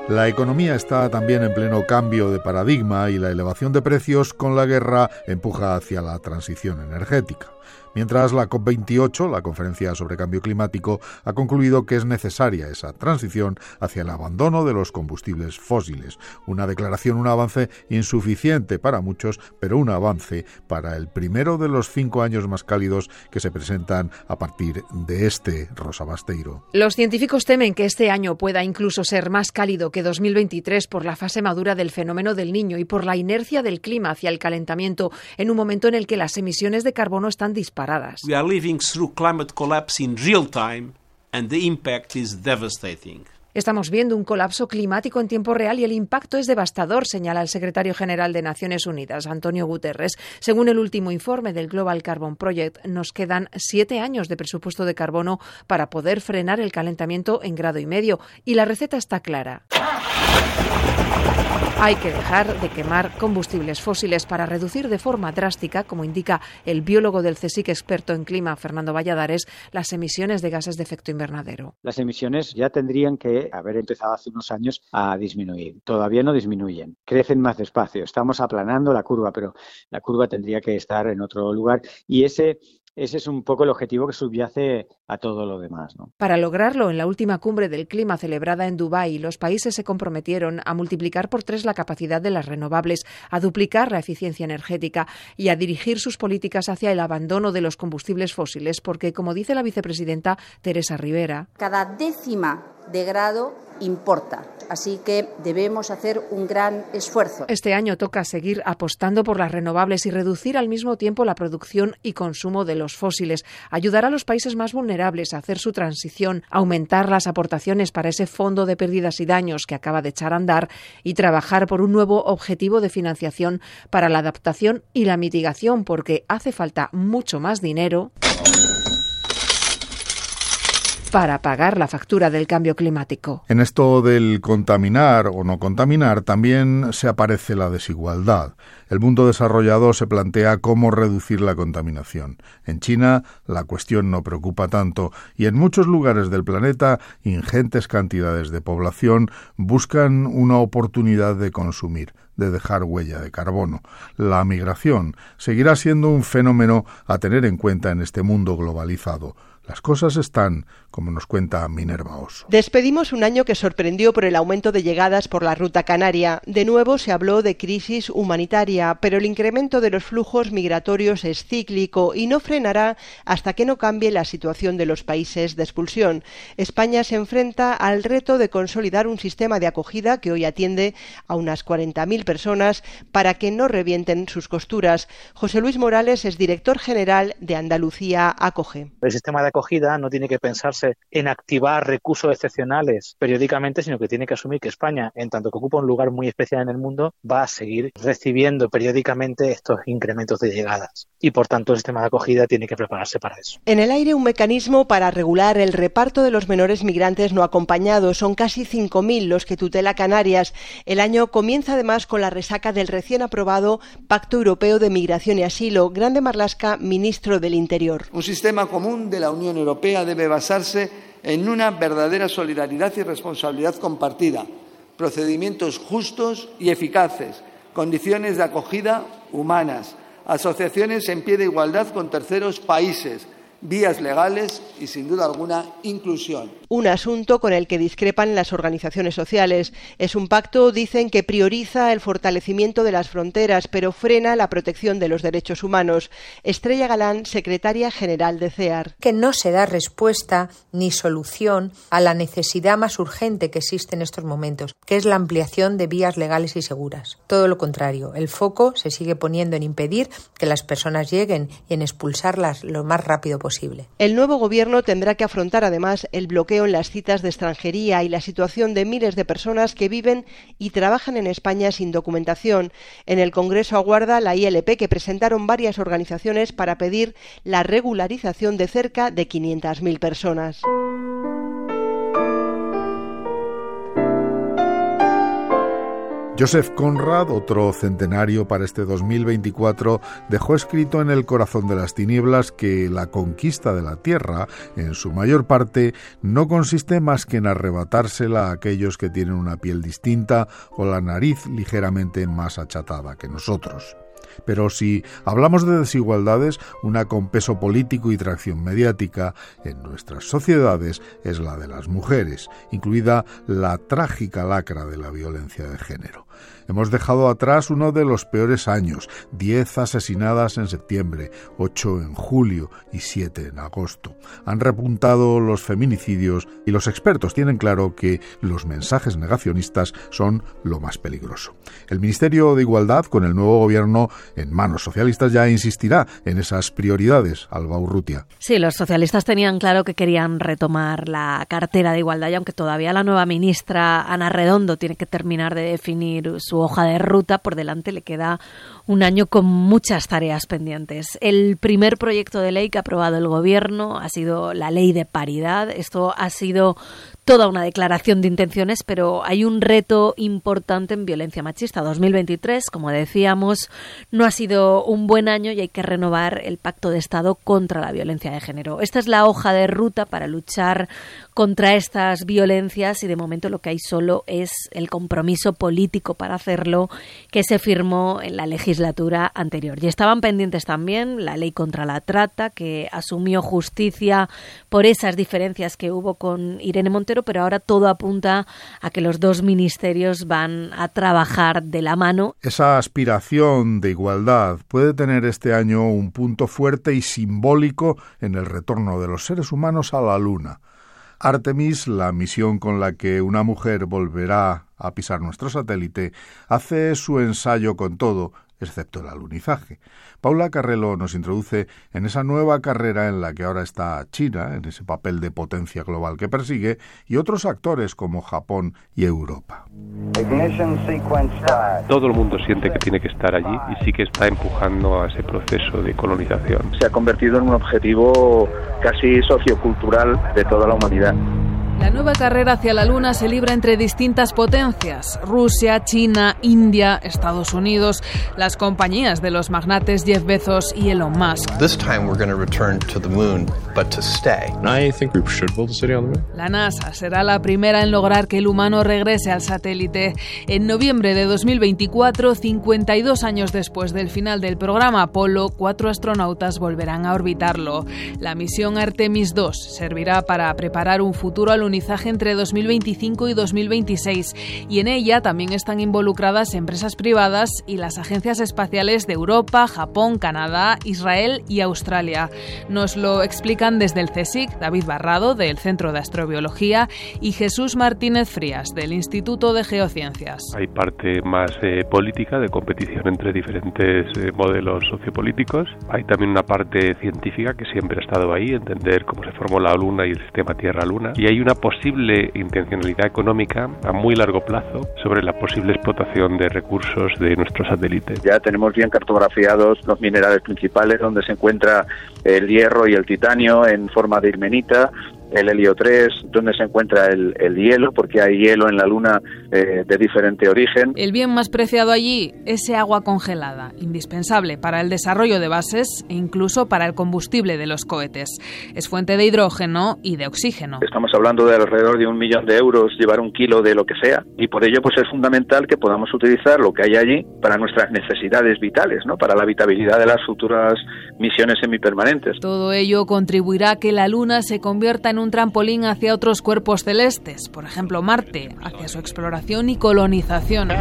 La economía está también en pleno cambio de paradigma y la elevación de precios con la guerra empuja hacia la transición energética. Mientras la COP28, la Conferencia sobre Cambio Climático, ha concluido que es necesaria esa transición hacia el abandono de los combustibles fósiles. Una declaración, un avance insuficiente para muchos, pero un avance para el primero de los 5 años más cálidos que se presentan a partir de este, Rosa Basteiro. Los científicos temen que este año pueda incluso ser más cálido que 2023 por la fase madura del fenómeno del Niño y por la inercia del clima hacia el calentamiento en un momento en el que las emisiones de carbono están disparadas. We are living through climate collapse in real time and the impact is devastating. Estamos viendo un colapso climático en tiempo real y el impacto es devastador, señala el secretario general de Naciones Unidas, Antonio Guterres. Según el último informe del Global Carbon Project, nos quedan 7 años de presupuesto de carbono para poder frenar el calentamiento en 1,5 grados y la receta está clara. Hay que dejar de quemar combustibles fósiles para reducir de forma drástica, como indica el biólogo del CSIC experto en clima, Fernando Valladares, las emisiones de gases de efecto invernadero. Las emisiones ya tendrían que haber empezado hace unos años a disminuir. Todavía no disminuyen, crecen más despacio. Estamos aplanando la curva, pero la curva tendría que estar en otro lugar y ese es un poco el objetivo que subyace a todo lo demás, ¿no? Para lograrlo, en la última cumbre del clima celebrada en Dubái, los países se comprometieron a multiplicar por 3 la capacidad de las renovables, a duplicar la eficiencia energética y a dirigir sus políticas hacia el abandono de los combustibles fósiles, porque, como dice la vicepresidenta Teresa Rivera, cada décima de grado importa, así que debemos hacer un gran esfuerzo. Este año toca seguir apostando por las renovables y reducir al mismo tiempo la producción y consumo de los fósiles, ayudar a los países más vulnerables a hacer su transición, aumentar las aportaciones para ese fondo de pérdidas y daños que acaba de echar a andar y trabajar por un nuevo objetivo de financiación para la adaptación y la mitigación, porque hace falta mucho más dinero para pagar la factura del cambio climático. En esto del contaminar o no contaminar también se aparece la desigualdad. El mundo desarrollado se plantea cómo reducir la contaminación. En China la cuestión no preocupa tanto y en muchos lugares del planeta ingentes cantidades de población buscan una oportunidad de consumir, de dejar huella de carbono. La migración seguirá siendo un fenómeno a tener en cuenta en este mundo globalizado. Las cosas están, como nos cuenta Minerva Oso. Despedimos un año que sorprendió por el aumento de llegadas por la ruta canaria. De nuevo se habló de crisis humanitaria, pero el incremento de los flujos migratorios es cíclico y no frenará hasta que no cambie la situación de los países de expulsión. España se enfrenta al reto de consolidar un sistema de acogida que hoy atiende a unas 40.000 personas para que no revienten sus costuras. José Luis Morales es director general de Andalucía Acoge. El sistema de acogida no tiene que pensarse en activar recursos excepcionales periódicamente, sino que tiene que asumir que España, en tanto que ocupa un lugar muy especial en el mundo, va a seguir recibiendo periódicamente estos incrementos de llegadas. Y por tanto el sistema de acogida tiene que prepararse para eso. En el aire un mecanismo para regular el reparto de los menores migrantes no acompañados. Son casi 5.000 los que tutela Canarias. El año comienza además con la resaca del recién aprobado Pacto Europeo de Migración y Asilo. Grande Marlaska, ministro del Interior. Un sistema común de la Unión Europea debe basarse en una verdadera solidaridad y responsabilidad compartida, procedimientos justos y eficaces, condiciones de acogida humanas, asociaciones en pie de igualdad con terceros países, vías legales y, sin duda alguna, inclusión. Un asunto con el que discrepan las organizaciones sociales. Es un pacto, dicen, que prioriza el fortalecimiento de las fronteras, pero frena la protección de los derechos humanos. Estrella Galán, secretaria general de CEAR. Que no se da respuesta ni solución a la necesidad más urgente que existe en estos momentos, que es la ampliación de vías legales y seguras. Todo lo contrario, el foco se sigue poniendo en impedir que las personas lleguen y en expulsarlas lo más rápido posible. El nuevo gobierno tendrá que afrontar además el bloqueo en las citas de extranjería y la situación de miles de personas que viven y trabajan en España sin documentación. En el Congreso aguarda la ILP que presentaron varias organizaciones para pedir la regularización de cerca de 500.000 personas. Joseph Conrad, otro centenario para este 2024, dejó escrito en El corazón de las tinieblas que la conquista de la tierra, en su mayor parte, no consiste más que en arrebatársela a aquellos que tienen una piel distinta o la nariz ligeramente más achatada que nosotros. Pero si hablamos de desigualdades, una con peso político y tracción mediática en nuestras sociedades es la de las mujeres, incluida la trágica lacra de la violencia de género. Hemos dejado atrás uno de los peores años, 10 asesinadas en septiembre, 8 en julio y 7 en agosto. Han repuntado los feminicidios y los expertos tienen claro que los mensajes negacionistas son lo más peligroso. El Ministerio de Igualdad, con el nuevo gobierno en manos socialistas, ya insistirá en esas prioridades. Alba Urrutia. Sí, los socialistas tenían claro que querían retomar la cartera de igualdad y aunque todavía la nueva ministra Ana Redondo tiene que terminar de definir su hoja de ruta, por delante le queda un año con muchas tareas pendientes. El primer proyecto de ley que ha aprobado el Gobierno ha sido la ley de paridad. Esto ha sido toda una declaración de intenciones, pero hay un reto importante en violencia machista. 2023, como decíamos, no ha sido un buen año y hay que renovar el Pacto de Estado contra la violencia de género. Esta es la hoja de ruta para luchar contra estas violencias y de momento lo que hay solo es el compromiso político para hacerlo que se firmó en la legislatura anterior. Y estaban pendientes también la ley contra la trata, que asumió Justicia por esas diferencias que hubo con Irene Montero, pero ahora todo apunta a que los dos ministerios van a trabajar de la mano. Esa aspiración de igualdad puede tener este año un punto fuerte y simbólico en el retorno de los seres humanos a la Luna. Artemis, la misión con la que una mujer volverá a pisar nuestro satélite, hace su ensayo con todo, excepto el alunizaje. Paula Carrelo nos introduce en esa nueva carrera en la que ahora está China, en ese papel de potencia global que persigue, y otros actores como Japón y Europa. Todo el mundo siente que tiene que estar allí y sí que está empujando a ese proceso de colonización. Se ha convertido en un objetivo casi sociocultural de toda la humanidad. La nueva carrera hacia la Luna se libra entre distintas potencias: Rusia, China, India, Estados Unidos, las compañías de los magnates Jeff Bezos y Elon Musk. This time we're going to return to the moon, but to stay. I think we should build a city on the moon. La NASA será la primera en lograr que el humano regrese al satélite. En noviembre de 2024, 52 años después del final del programa Apolo, 4 astronautas volverán a orbitarlo. La misión Artemis II servirá para preparar un futuro alunizaje entre 2025 y 2026 y en ella también están involucradas empresas privadas y las agencias espaciales de Europa, Japón, Canadá, Israel y Australia. Nos lo explican desde el CSIC David Barrado, del Centro de Astrobiología, y Jesús Martínez Frías, del Instituto de Geociencias. Hay parte más política, de competición entre diferentes modelos sociopolíticos. Hay también una parte científica que siempre ha estado ahí, entender cómo se formó la Luna y el sistema Tierra-Luna. Y hay una posible intencionalidad económica a muy largo plazo sobre la posible explotación de recursos de nuestro satélite. Ya tenemos bien cartografiados los minerales principales, donde se encuentra el hierro y el titanio en forma de ilmenita, el helio 3, donde se encuentra el hielo, porque hay hielo en la Luna de diferente origen. El bien más preciado allí, ese agua congelada, indispensable para el desarrollo de bases e incluso para el combustible de los cohetes. Es fuente de hidrógeno y de oxígeno. Estamos hablando de alrededor de 1 millón de euros llevar 1 kilo de lo que sea, y por ello pues es fundamental que podamos utilizar lo que hay allí para nuestras necesidades vitales, ¿no? Para la habitabilidad de las futuras misiones semipermanentes. Todo ello contribuirá a que la Luna se convierta en un trampolín hacia otros cuerpos celestes, por ejemplo Marte, hacia su exploración y colonización.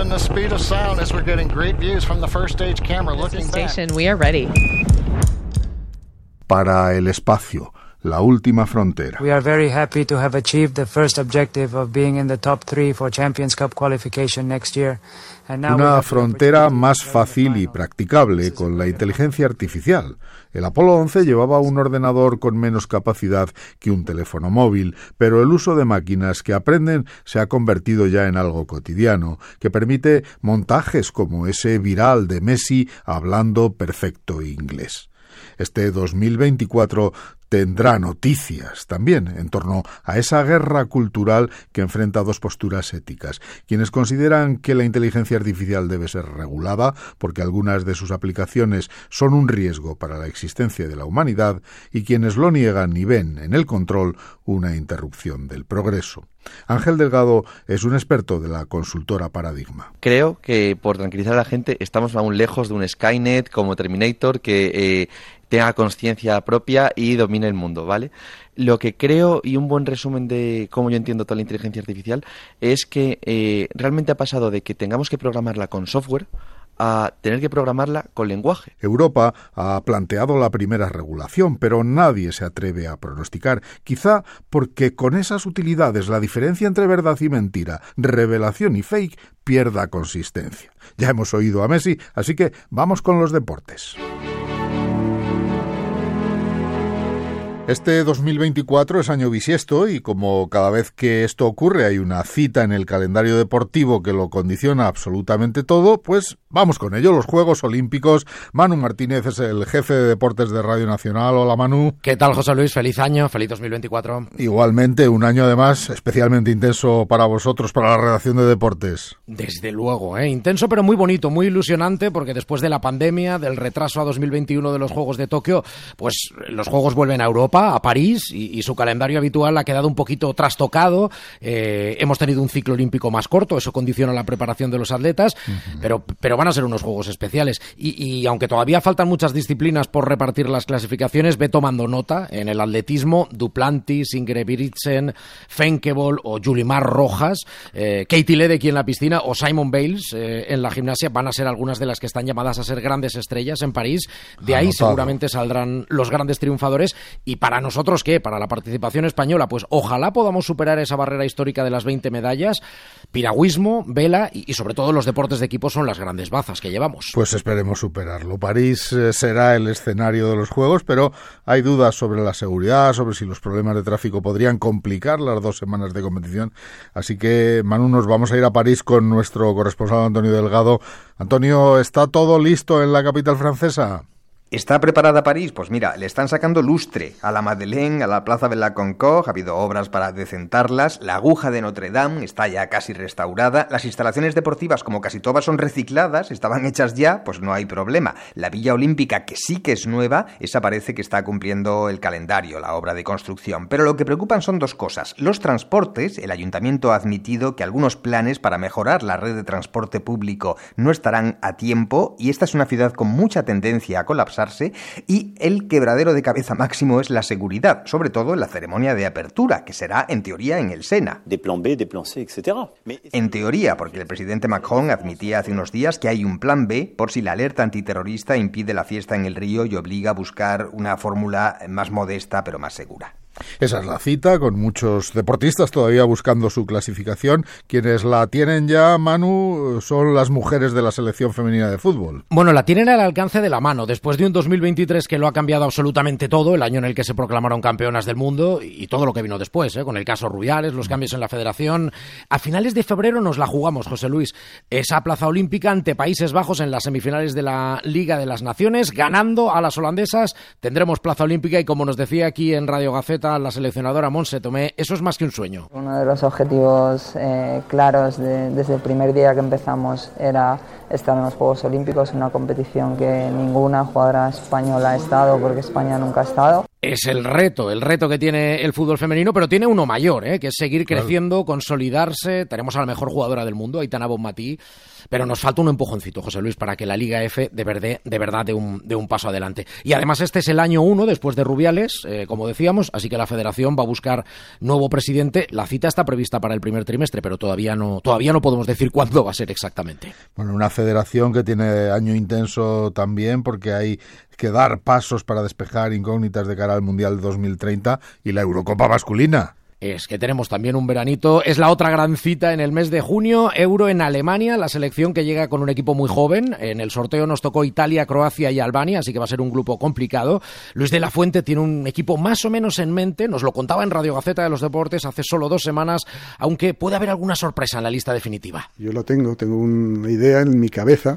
Para el espacio, la última frontera. We are very happy to have achieved the first objective of being in the top 3 for Champions Cup qualification next year. Una frontera más fácil y practicable con la inteligencia artificial. El Apolo 11 llevaba un ordenador con menos capacidad que un teléfono móvil, pero el uso de máquinas que aprenden se ha convertido ya en algo cotidiano, que permite montajes como ese viral de Messi hablando perfecto inglés. Este 2024 tendrá noticias también en torno a esa guerra cultural que enfrenta dos posturas éticas. Quienes consideran que la inteligencia artificial debe ser regulada porque algunas de sus aplicaciones son un riesgo para la existencia de la humanidad, y quienes lo niegan y ven en el control una interrupción del progreso. Ángel Delgado es un experto de la consultora Paradigma. Creo que, por tranquilizar a la gente, estamos aún lejos de un Skynet como Terminator que tenga conciencia propia y domine el mundo, ¿vale? Lo que creo, y un buen resumen de cómo yo entiendo toda la inteligencia artificial, es que realmente ha pasado de que tengamos que programarla con software a tener que programarla con lenguaje. Europa ha planteado la primera regulación, pero nadie se atreve a pronosticar, quizá porque con esas utilidades la diferencia entre verdad y mentira, revelación y fake, pierda consistencia. Ya hemos oído a Messi, así que vamos con los deportes. Este 2024 es año bisiesto y como cada vez que esto ocurre hay una cita en el calendario deportivo que lo condiciona absolutamente todo, pues vamos con ello, los Juegos Olímpicos. Manu Martínez es el jefe de deportes de Radio Nacional. Hola, Manu. ¿Qué tal, José Luis? Feliz año, feliz 2024. Igualmente, un año además especialmente intenso para vosotros, para la redacción de deportes. Desde luego, intenso pero muy bonito, muy ilusionante, porque después de la pandemia, del retraso a 2021 de los Juegos de Tokio, pues los Juegos vuelven a Europa, a París, y su calendario habitual ha quedado un poquito trastocado. Hemos tenido un ciclo olímpico más corto, eso condiciona la preparación de los atletas, pero van a ser unos Juegos especiales. Y aunque todavía faltan muchas disciplinas por repartir las clasificaciones, ve tomando nota. En el atletismo, Duplantis, Ingebrigtsen, Fenkebol o Yulimar Rojas, Katie Ledecky en la piscina o Simone Biles en la gimnasia van a ser algunas de las que están llamadas a ser grandes estrellas en París. De ahí seguramente saldrán los grandes triunfadores. Y para nosotros, ¿qué? Para la participación española, pues ojalá podamos superar esa barrera histórica de las 20 medallas. Piragüismo, vela y sobre todo los deportes de equipo son las grandes bazas que llevamos. Pues esperemos superarlo. París será el escenario de los Juegos, pero hay dudas sobre la seguridad, sobre si los problemas de tráfico podrían complicar las 2 semanas de competición. Así que, Manu, nos vamos a ir a París con nuestro corresponsal Antonio Delgado. Antonio, ¿está todo listo en la capital francesa? ¿Está preparada París? Pues mira, le están sacando lustre a la Madeleine, a la Plaza de la Concorde, ha habido obras para decentarlas, la aguja de Notre Dame está ya casi restaurada, las instalaciones deportivas, como casi todas son recicladas, estaban hechas ya, pues no hay problema. La Villa Olímpica, que sí que es nueva, esa parece que está cumpliendo el calendario, la obra de construcción. Pero lo que preocupan son 2 cosas. Los transportes, el ayuntamiento ha admitido que algunos planes para mejorar la red de transporte público no estarán a tiempo, y esta es una ciudad con mucha tendencia a colapsar. Y el quebradero de cabeza máximo es la seguridad, sobre todo en la ceremonia de apertura, que será en teoría en el Sena. Des plans B, des plans C, etc. En teoría, porque el presidente Macron admitía hace unos días que hay un plan B por si la alerta antiterrorista impide la fiesta en el Río y obliga a buscar una fórmula más modesta pero más segura. Esa es la cita, con muchos deportistas todavía buscando su clasificación. Quienes la tienen ya, Manu, son las mujeres de la selección femenina de fútbol. Bueno, la tienen al alcance de la mano, después de un 2023 que lo ha cambiado absolutamente todo, el año en el que se proclamaron campeonas del mundo y todo lo que vino después, con el caso Rubiales, los cambios en la federación. A finales de febrero nos la jugamos, José Luis, esa plaza olímpica ante Países Bajos en las semifinales de la Liga de las Naciones, ganando a las holandesas. Tendremos plaza olímpica y, como nos decía aquí en Radio Gaceta la seleccionadora Montse Tomé, eso es más que un sueño. Uno de los objetivos claros desde el primer día que empezamos era estar en los Juegos Olímpicos, una competición que ninguna jugadora española ha estado, porque España nunca ha estado. Es el reto que tiene el fútbol femenino, pero tiene uno mayor, que es seguir creciendo, consolidarse. Tenemos a la mejor jugadora del mundo, Aitana Bonmatí, pero nos falta un empujoncito, José Luis, para que la Liga F de verdad dé un paso adelante. Y además este es el año 1 después de Rubiales, como decíamos, así que la Federación va a buscar nuevo presidente. La cita está prevista para el primer trimestre, pero todavía no podemos decir cuándo va a ser exactamente. Bueno, una federación que tiene año intenso también, porque hay que dar pasos para despejar incógnitas de cara al Mundial 2030 y la Eurocopa masculina. Es que tenemos también un veranito, es la otra gran cita en el mes de junio, Euro en Alemania, la selección que llega con un equipo muy joven. En el sorteo nos tocó Italia, Croacia y Albania, así que va a ser un grupo complicado. Luis de la Fuente tiene un equipo más o menos en mente, nos lo contaba en Radio Gaceta de los Deportes hace solo 2 semanas, aunque puede haber alguna sorpresa en la lista definitiva. Yo lo tengo una idea en mi cabeza,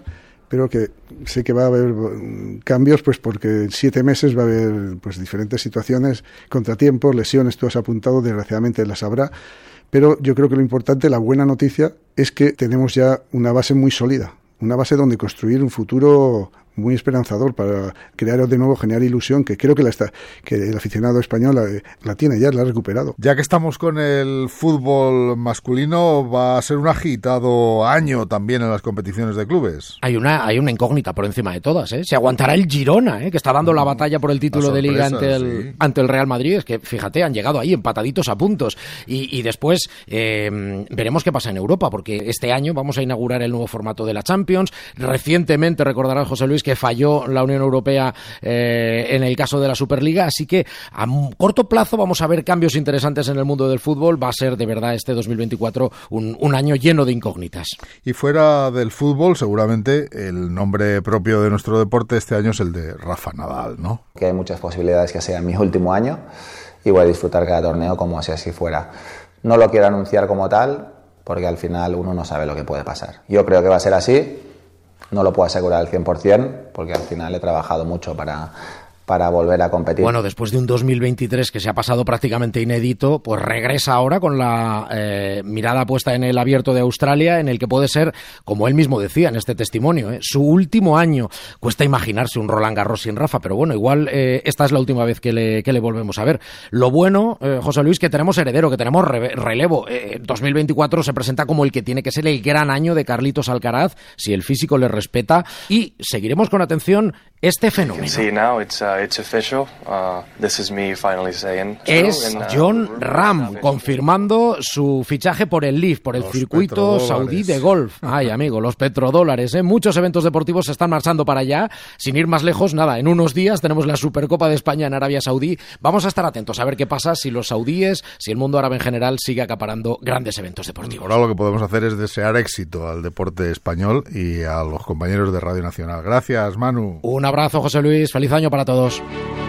pero que sé que va a haber cambios, pues porque en 7 meses va a haber pues diferentes situaciones, contratiempos, lesiones, tú has apuntado, desgraciadamente las habrá, pero yo creo que lo importante, la buena noticia, es que tenemos ya una base muy sólida, una base donde construir un futuro muy esperanzador para crear de nuevo, generar ilusión, que creo que el aficionado español la tiene ya, la ha recuperado. Ya que estamos con el fútbol masculino, va a ser un agitado año también en las competiciones de clubes. Hay una incógnita por encima de todas, ¿eh? Se aguantará el Girona, que está dando la batalla por el título de Liga ante el Real Madrid. Es que, fíjate, han llegado ahí empataditos a puntos. Y después veremos qué pasa en Europa, porque este año vamos a inaugurar el nuevo formato de la Champions. Recientemente, recordará José Luis, que falló la Unión Europea en el caso de la Superliga, así que a corto plazo vamos a ver cambios interesantes en el mundo del fútbol. Va a ser de verdad este 2024 un año lleno de incógnitas. Y fuera del fútbol, seguramente el nombre propio de nuestro deporte este año es el de Rafa Nadal, ¿no? Que hay muchas posibilidades que sea mi último año y voy a disfrutar cada torneo como si así fuera. No lo quiero anunciar como tal, porque al final uno no sabe lo que puede pasar. Yo creo que va a ser así. No lo puedo asegurar al 100%, porque al final he trabajado mucho para volver a competir. Bueno, después de un 2023 que se ha pasado prácticamente inédito, pues regresa ahora con la mirada puesta en el Abierto de Australia, en el que puede ser, como él mismo decía en este testimonio, su último año. Cuesta imaginarse un Roland Garros sin Rafa, pero bueno, igual esta es la última vez que le volvemos a ver. Lo bueno, José Luis, que tenemos heredero, que tenemos relevo. 2024 se presenta como el que tiene que ser el gran año de Carlitos Alcaraz, si el físico le respeta, y seguiremos con atención este fenómeno. Es Jon Rahm confirmando su fichaje por el LIV, por el circuito saudí de golf. Ay, amigo, los petrodólares, ¿eh? Muchos eventos deportivos se están marchando para allá. Sin ir más lejos, nada, en unos días tenemos la Supercopa de España en Arabia Saudí. Vamos a estar atentos a ver qué pasa si los saudíes, si el mundo árabe en general sigue acaparando grandes eventos deportivos. Ahora lo que podemos hacer es desear éxito al deporte español y a los compañeros de Radio Nacional. Gracias, Manu. Un abrazo, José Luis. Feliz año para todos.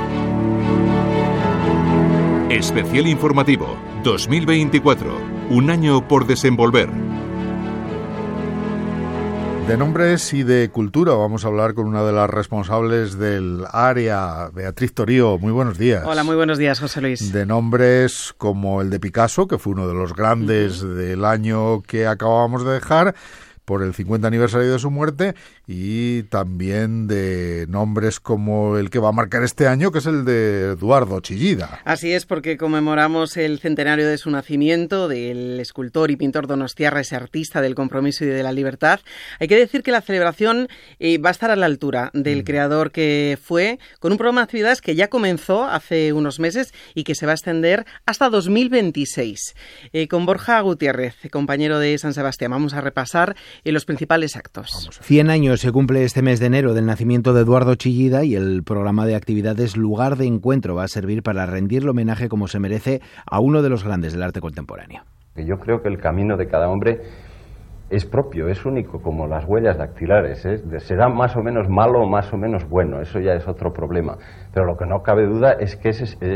Especial informativo 2024. Un año por desenvolver. De nombres y de cultura vamos a hablar con una de las responsables del área, Beatriz Torío. Muy buenos días. Hola, muy buenos días, José Luis. De nombres como el de Picasso, que fue uno de los grandes del año que acabábamos de dejar, por el 50 aniversario de su muerte, y también de nombres como el que va a marcar este año, que es el de Eduardo Chillida. Así es, porque conmemoramos el centenario de su nacimiento, del escultor y pintor donostiarra, ese artista del compromiso y de la libertad. Hay que decir que la celebración va a estar a la altura del creador que fue, con un programa de actividades que ya comenzó hace unos meses y que se va a extender hasta 2026. Con Borja Gutiérrez, compañero de San Sebastián, vamos a repasar los principales actos. 100 años se cumple este mes de enero del nacimiento de Eduardo Chillida y el programa de actividades Lugar de Encuentro va a servir para rendirle homenaje como se merece a uno de los grandes del arte contemporáneo. Yo creo que el camino de cada hombre es propio, es único, como las huellas dactilares, ¿eh? Será más o menos malo o más o menos bueno, eso ya es otro problema. Pero lo que no cabe duda es que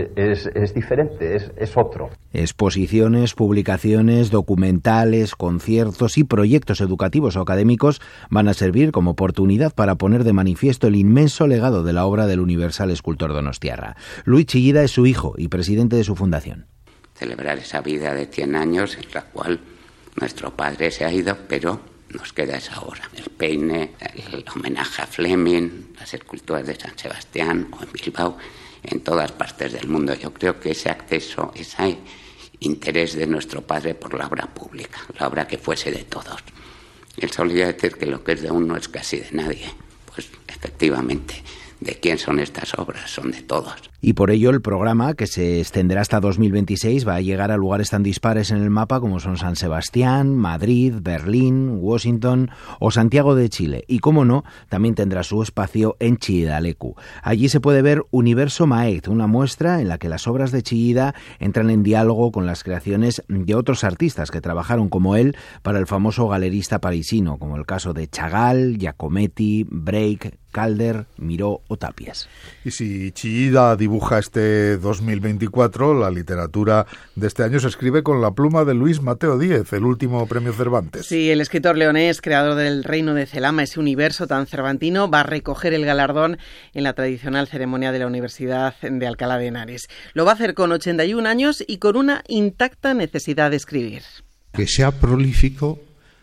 es diferente, es otro. Exposiciones, publicaciones, documentales, conciertos y proyectos educativos o académicos van a servir como oportunidad para poner de manifiesto el inmenso legado de la obra del universal escultor donostiarra. Luis Chillida es su hijo y presidente de su fundación. Celebrar esa vida de 100 años en la cual nuestro padre se ha ido, pero nos queda esa obra. El peine, el homenaje a Fleming, las esculturas de San Sebastián o en Bilbao, en todas partes del mundo. Yo creo que ese acceso, ese interés de nuestro padre por la obra pública, la obra que fuese de todos. Él solía decir que lo que es de uno es casi de nadie. Pues efectivamente, ¿de quién son estas obras? Son de todos. Y por ello el programa, que se extenderá hasta 2026, va a llegar a lugares tan dispares en el mapa como son San Sebastián, Madrid, Berlín, Washington o Santiago de Chile. Y como no, también tendrá su espacio en Chillida Leku. Allí se puede ver Universo Maect, una muestra en la que las obras de Chillida entran en diálogo con las creaciones de otros artistas que trabajaron como él para el famoso galerista parisino, como el caso de Chagall, Giacometti, Break, Calder, Miró o Tapias. Y si Chillida dibuja este 2024, la literatura de este año se escribe con la pluma de Luis Mateo Díez, el último premio Cervantes. Sí, el escritor leonés, creador del Reino de Celama, ese universo tan cervantino, va a recoger el galardón en la tradicional ceremonia de la Universidad de Alcalá de Henares. Lo va a hacer con 81 años y con una intacta necesidad de escribir. Que sea prolífico,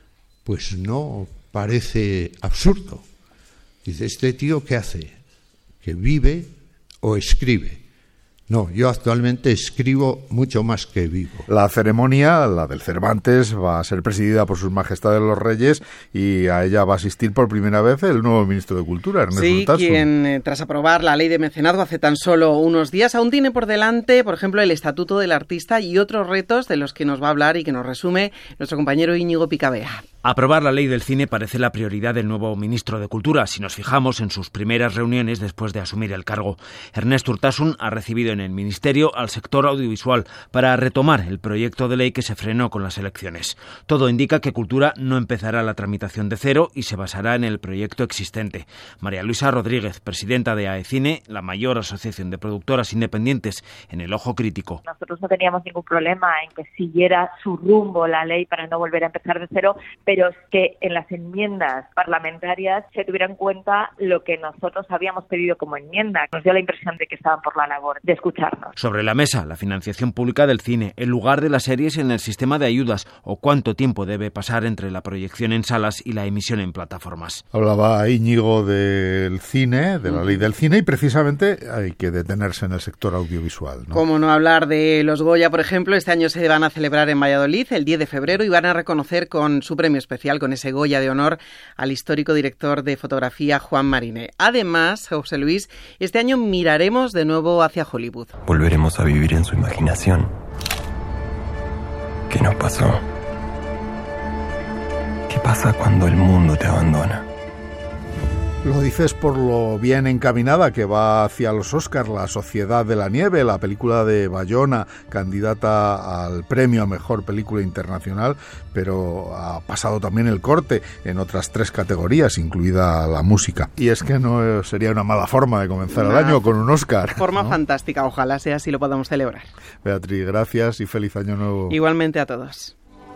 pues no parece absurdo. Dice, ¿este tío qué hace? ¿Que vive o escribe? No, yo actualmente escribo mucho más que vivo. La ceremonia, la del Cervantes, va a ser presidida por Sus Majestades los Reyes y a ella va a asistir por primera vez el nuevo ministro de Cultura, Ernest Urtasun. Sí, quien tras aprobar la ley de mecenazgo hace tan solo unos días aún tiene por delante, por ejemplo, el Estatuto del Artista y otros retos de los que nos va a hablar y que nos resume nuestro compañero Íñigo Picabea. Aprobar la ley del cine parece la prioridad del nuevo ministro de Cultura, si nos fijamos en sus primeras reuniones después de asumir el cargo. Ernest Urtasun ha recibido en el Ministerio al sector audiovisual para retomar el proyecto de ley que se frenó con las elecciones. Todo indica que Cultura no empezará la tramitación de cero y se basará en el proyecto existente. María Luisa Rodríguez, presidenta de AECINE, la mayor asociación de productoras independientes, en el ojo crítico. Nosotros no teníamos ningún problema en que siguiera su rumbo la ley para no volver a empezar de cero, pero es que en las enmiendas parlamentarias se tuviera en cuenta lo que nosotros habíamos pedido como enmienda. Nos dio la impresión de que estaban por la labor de escucharnos. Sobre la mesa, la financiación pública del cine, el lugar de las series en el sistema de ayudas o cuánto tiempo debe pasar entre la proyección en salas y la emisión en plataformas. Hablaba Íñigo del cine, de la ley del cine, y precisamente hay que detenerse en el sector audiovisual, ¿no? Cómo no hablar de los Goya, por ejemplo. Este año se van a celebrar en Valladolid el 10 de febrero y van a reconocer con su premio especial, con ese Goya de honor, al histórico director de fotografía Juan Mariné. Además, José Luis, este año miraremos de nuevo hacia Hollywood. Volveremos a vivir en su imaginación. ¿Qué nos pasó? ¿Qué pasa cuando el mundo te abandona? Lo dices por lo bien encaminada que va hacia los Oscars La Sociedad de la Nieve, la película de Bayona, candidata al premio a Mejor Película Internacional, pero ha pasado también el corte en otras 3 categorías, incluida la música. Y es que no sería una mala forma de comenzar el año con un Oscar. Forma fantástica, ojalá sea así, lo podamos celebrar. Beatriz, gracias y feliz año nuevo. Igualmente a todos.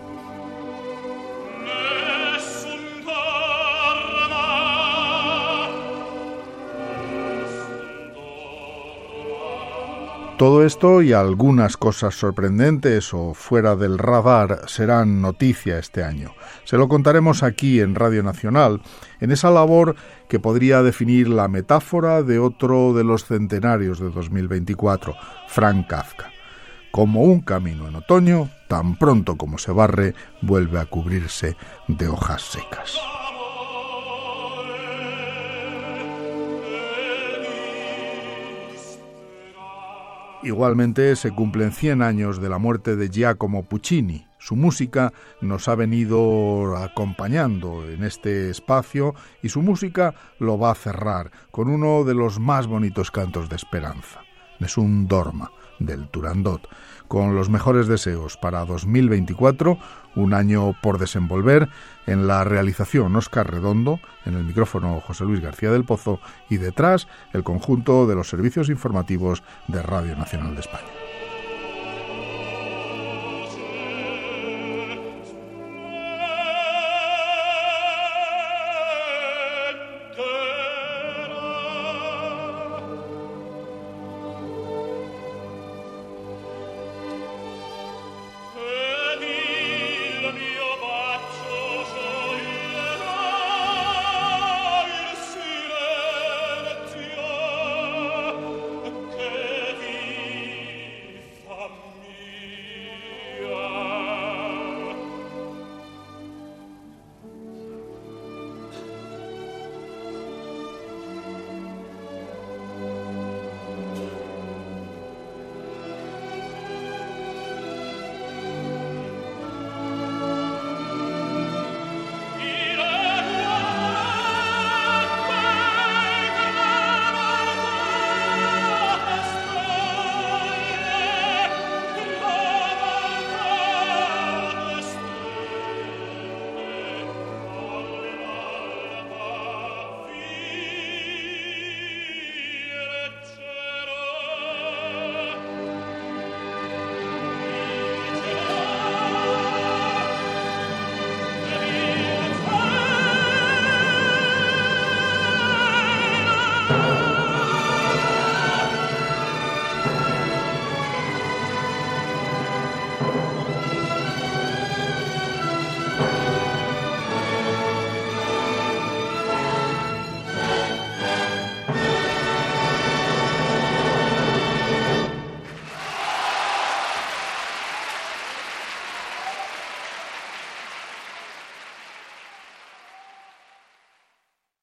Todo esto y algunas cosas sorprendentes o fuera del radar serán noticia este año. Se lo contaremos aquí en Radio Nacional, en esa labor que podría definir la metáfora de otro de los centenarios de 2024, Franz Kafka. Como un camino en otoño, tan pronto como se barre, vuelve a cubrirse de hojas secas. Igualmente se cumplen 100 años de la muerte de Giacomo Puccini. Su música nos ha venido acompañando en este espacio y su música lo va a cerrar con uno de los más bonitos cantos de esperanza, Nessun Dorma, del Turandot, con los mejores deseos para 2024, un año por desenvolver. En la realización Óscar Redondo, en el micrófono José Luis García del Pozo y detrás el conjunto de los servicios informativos de Radio Nacional de España.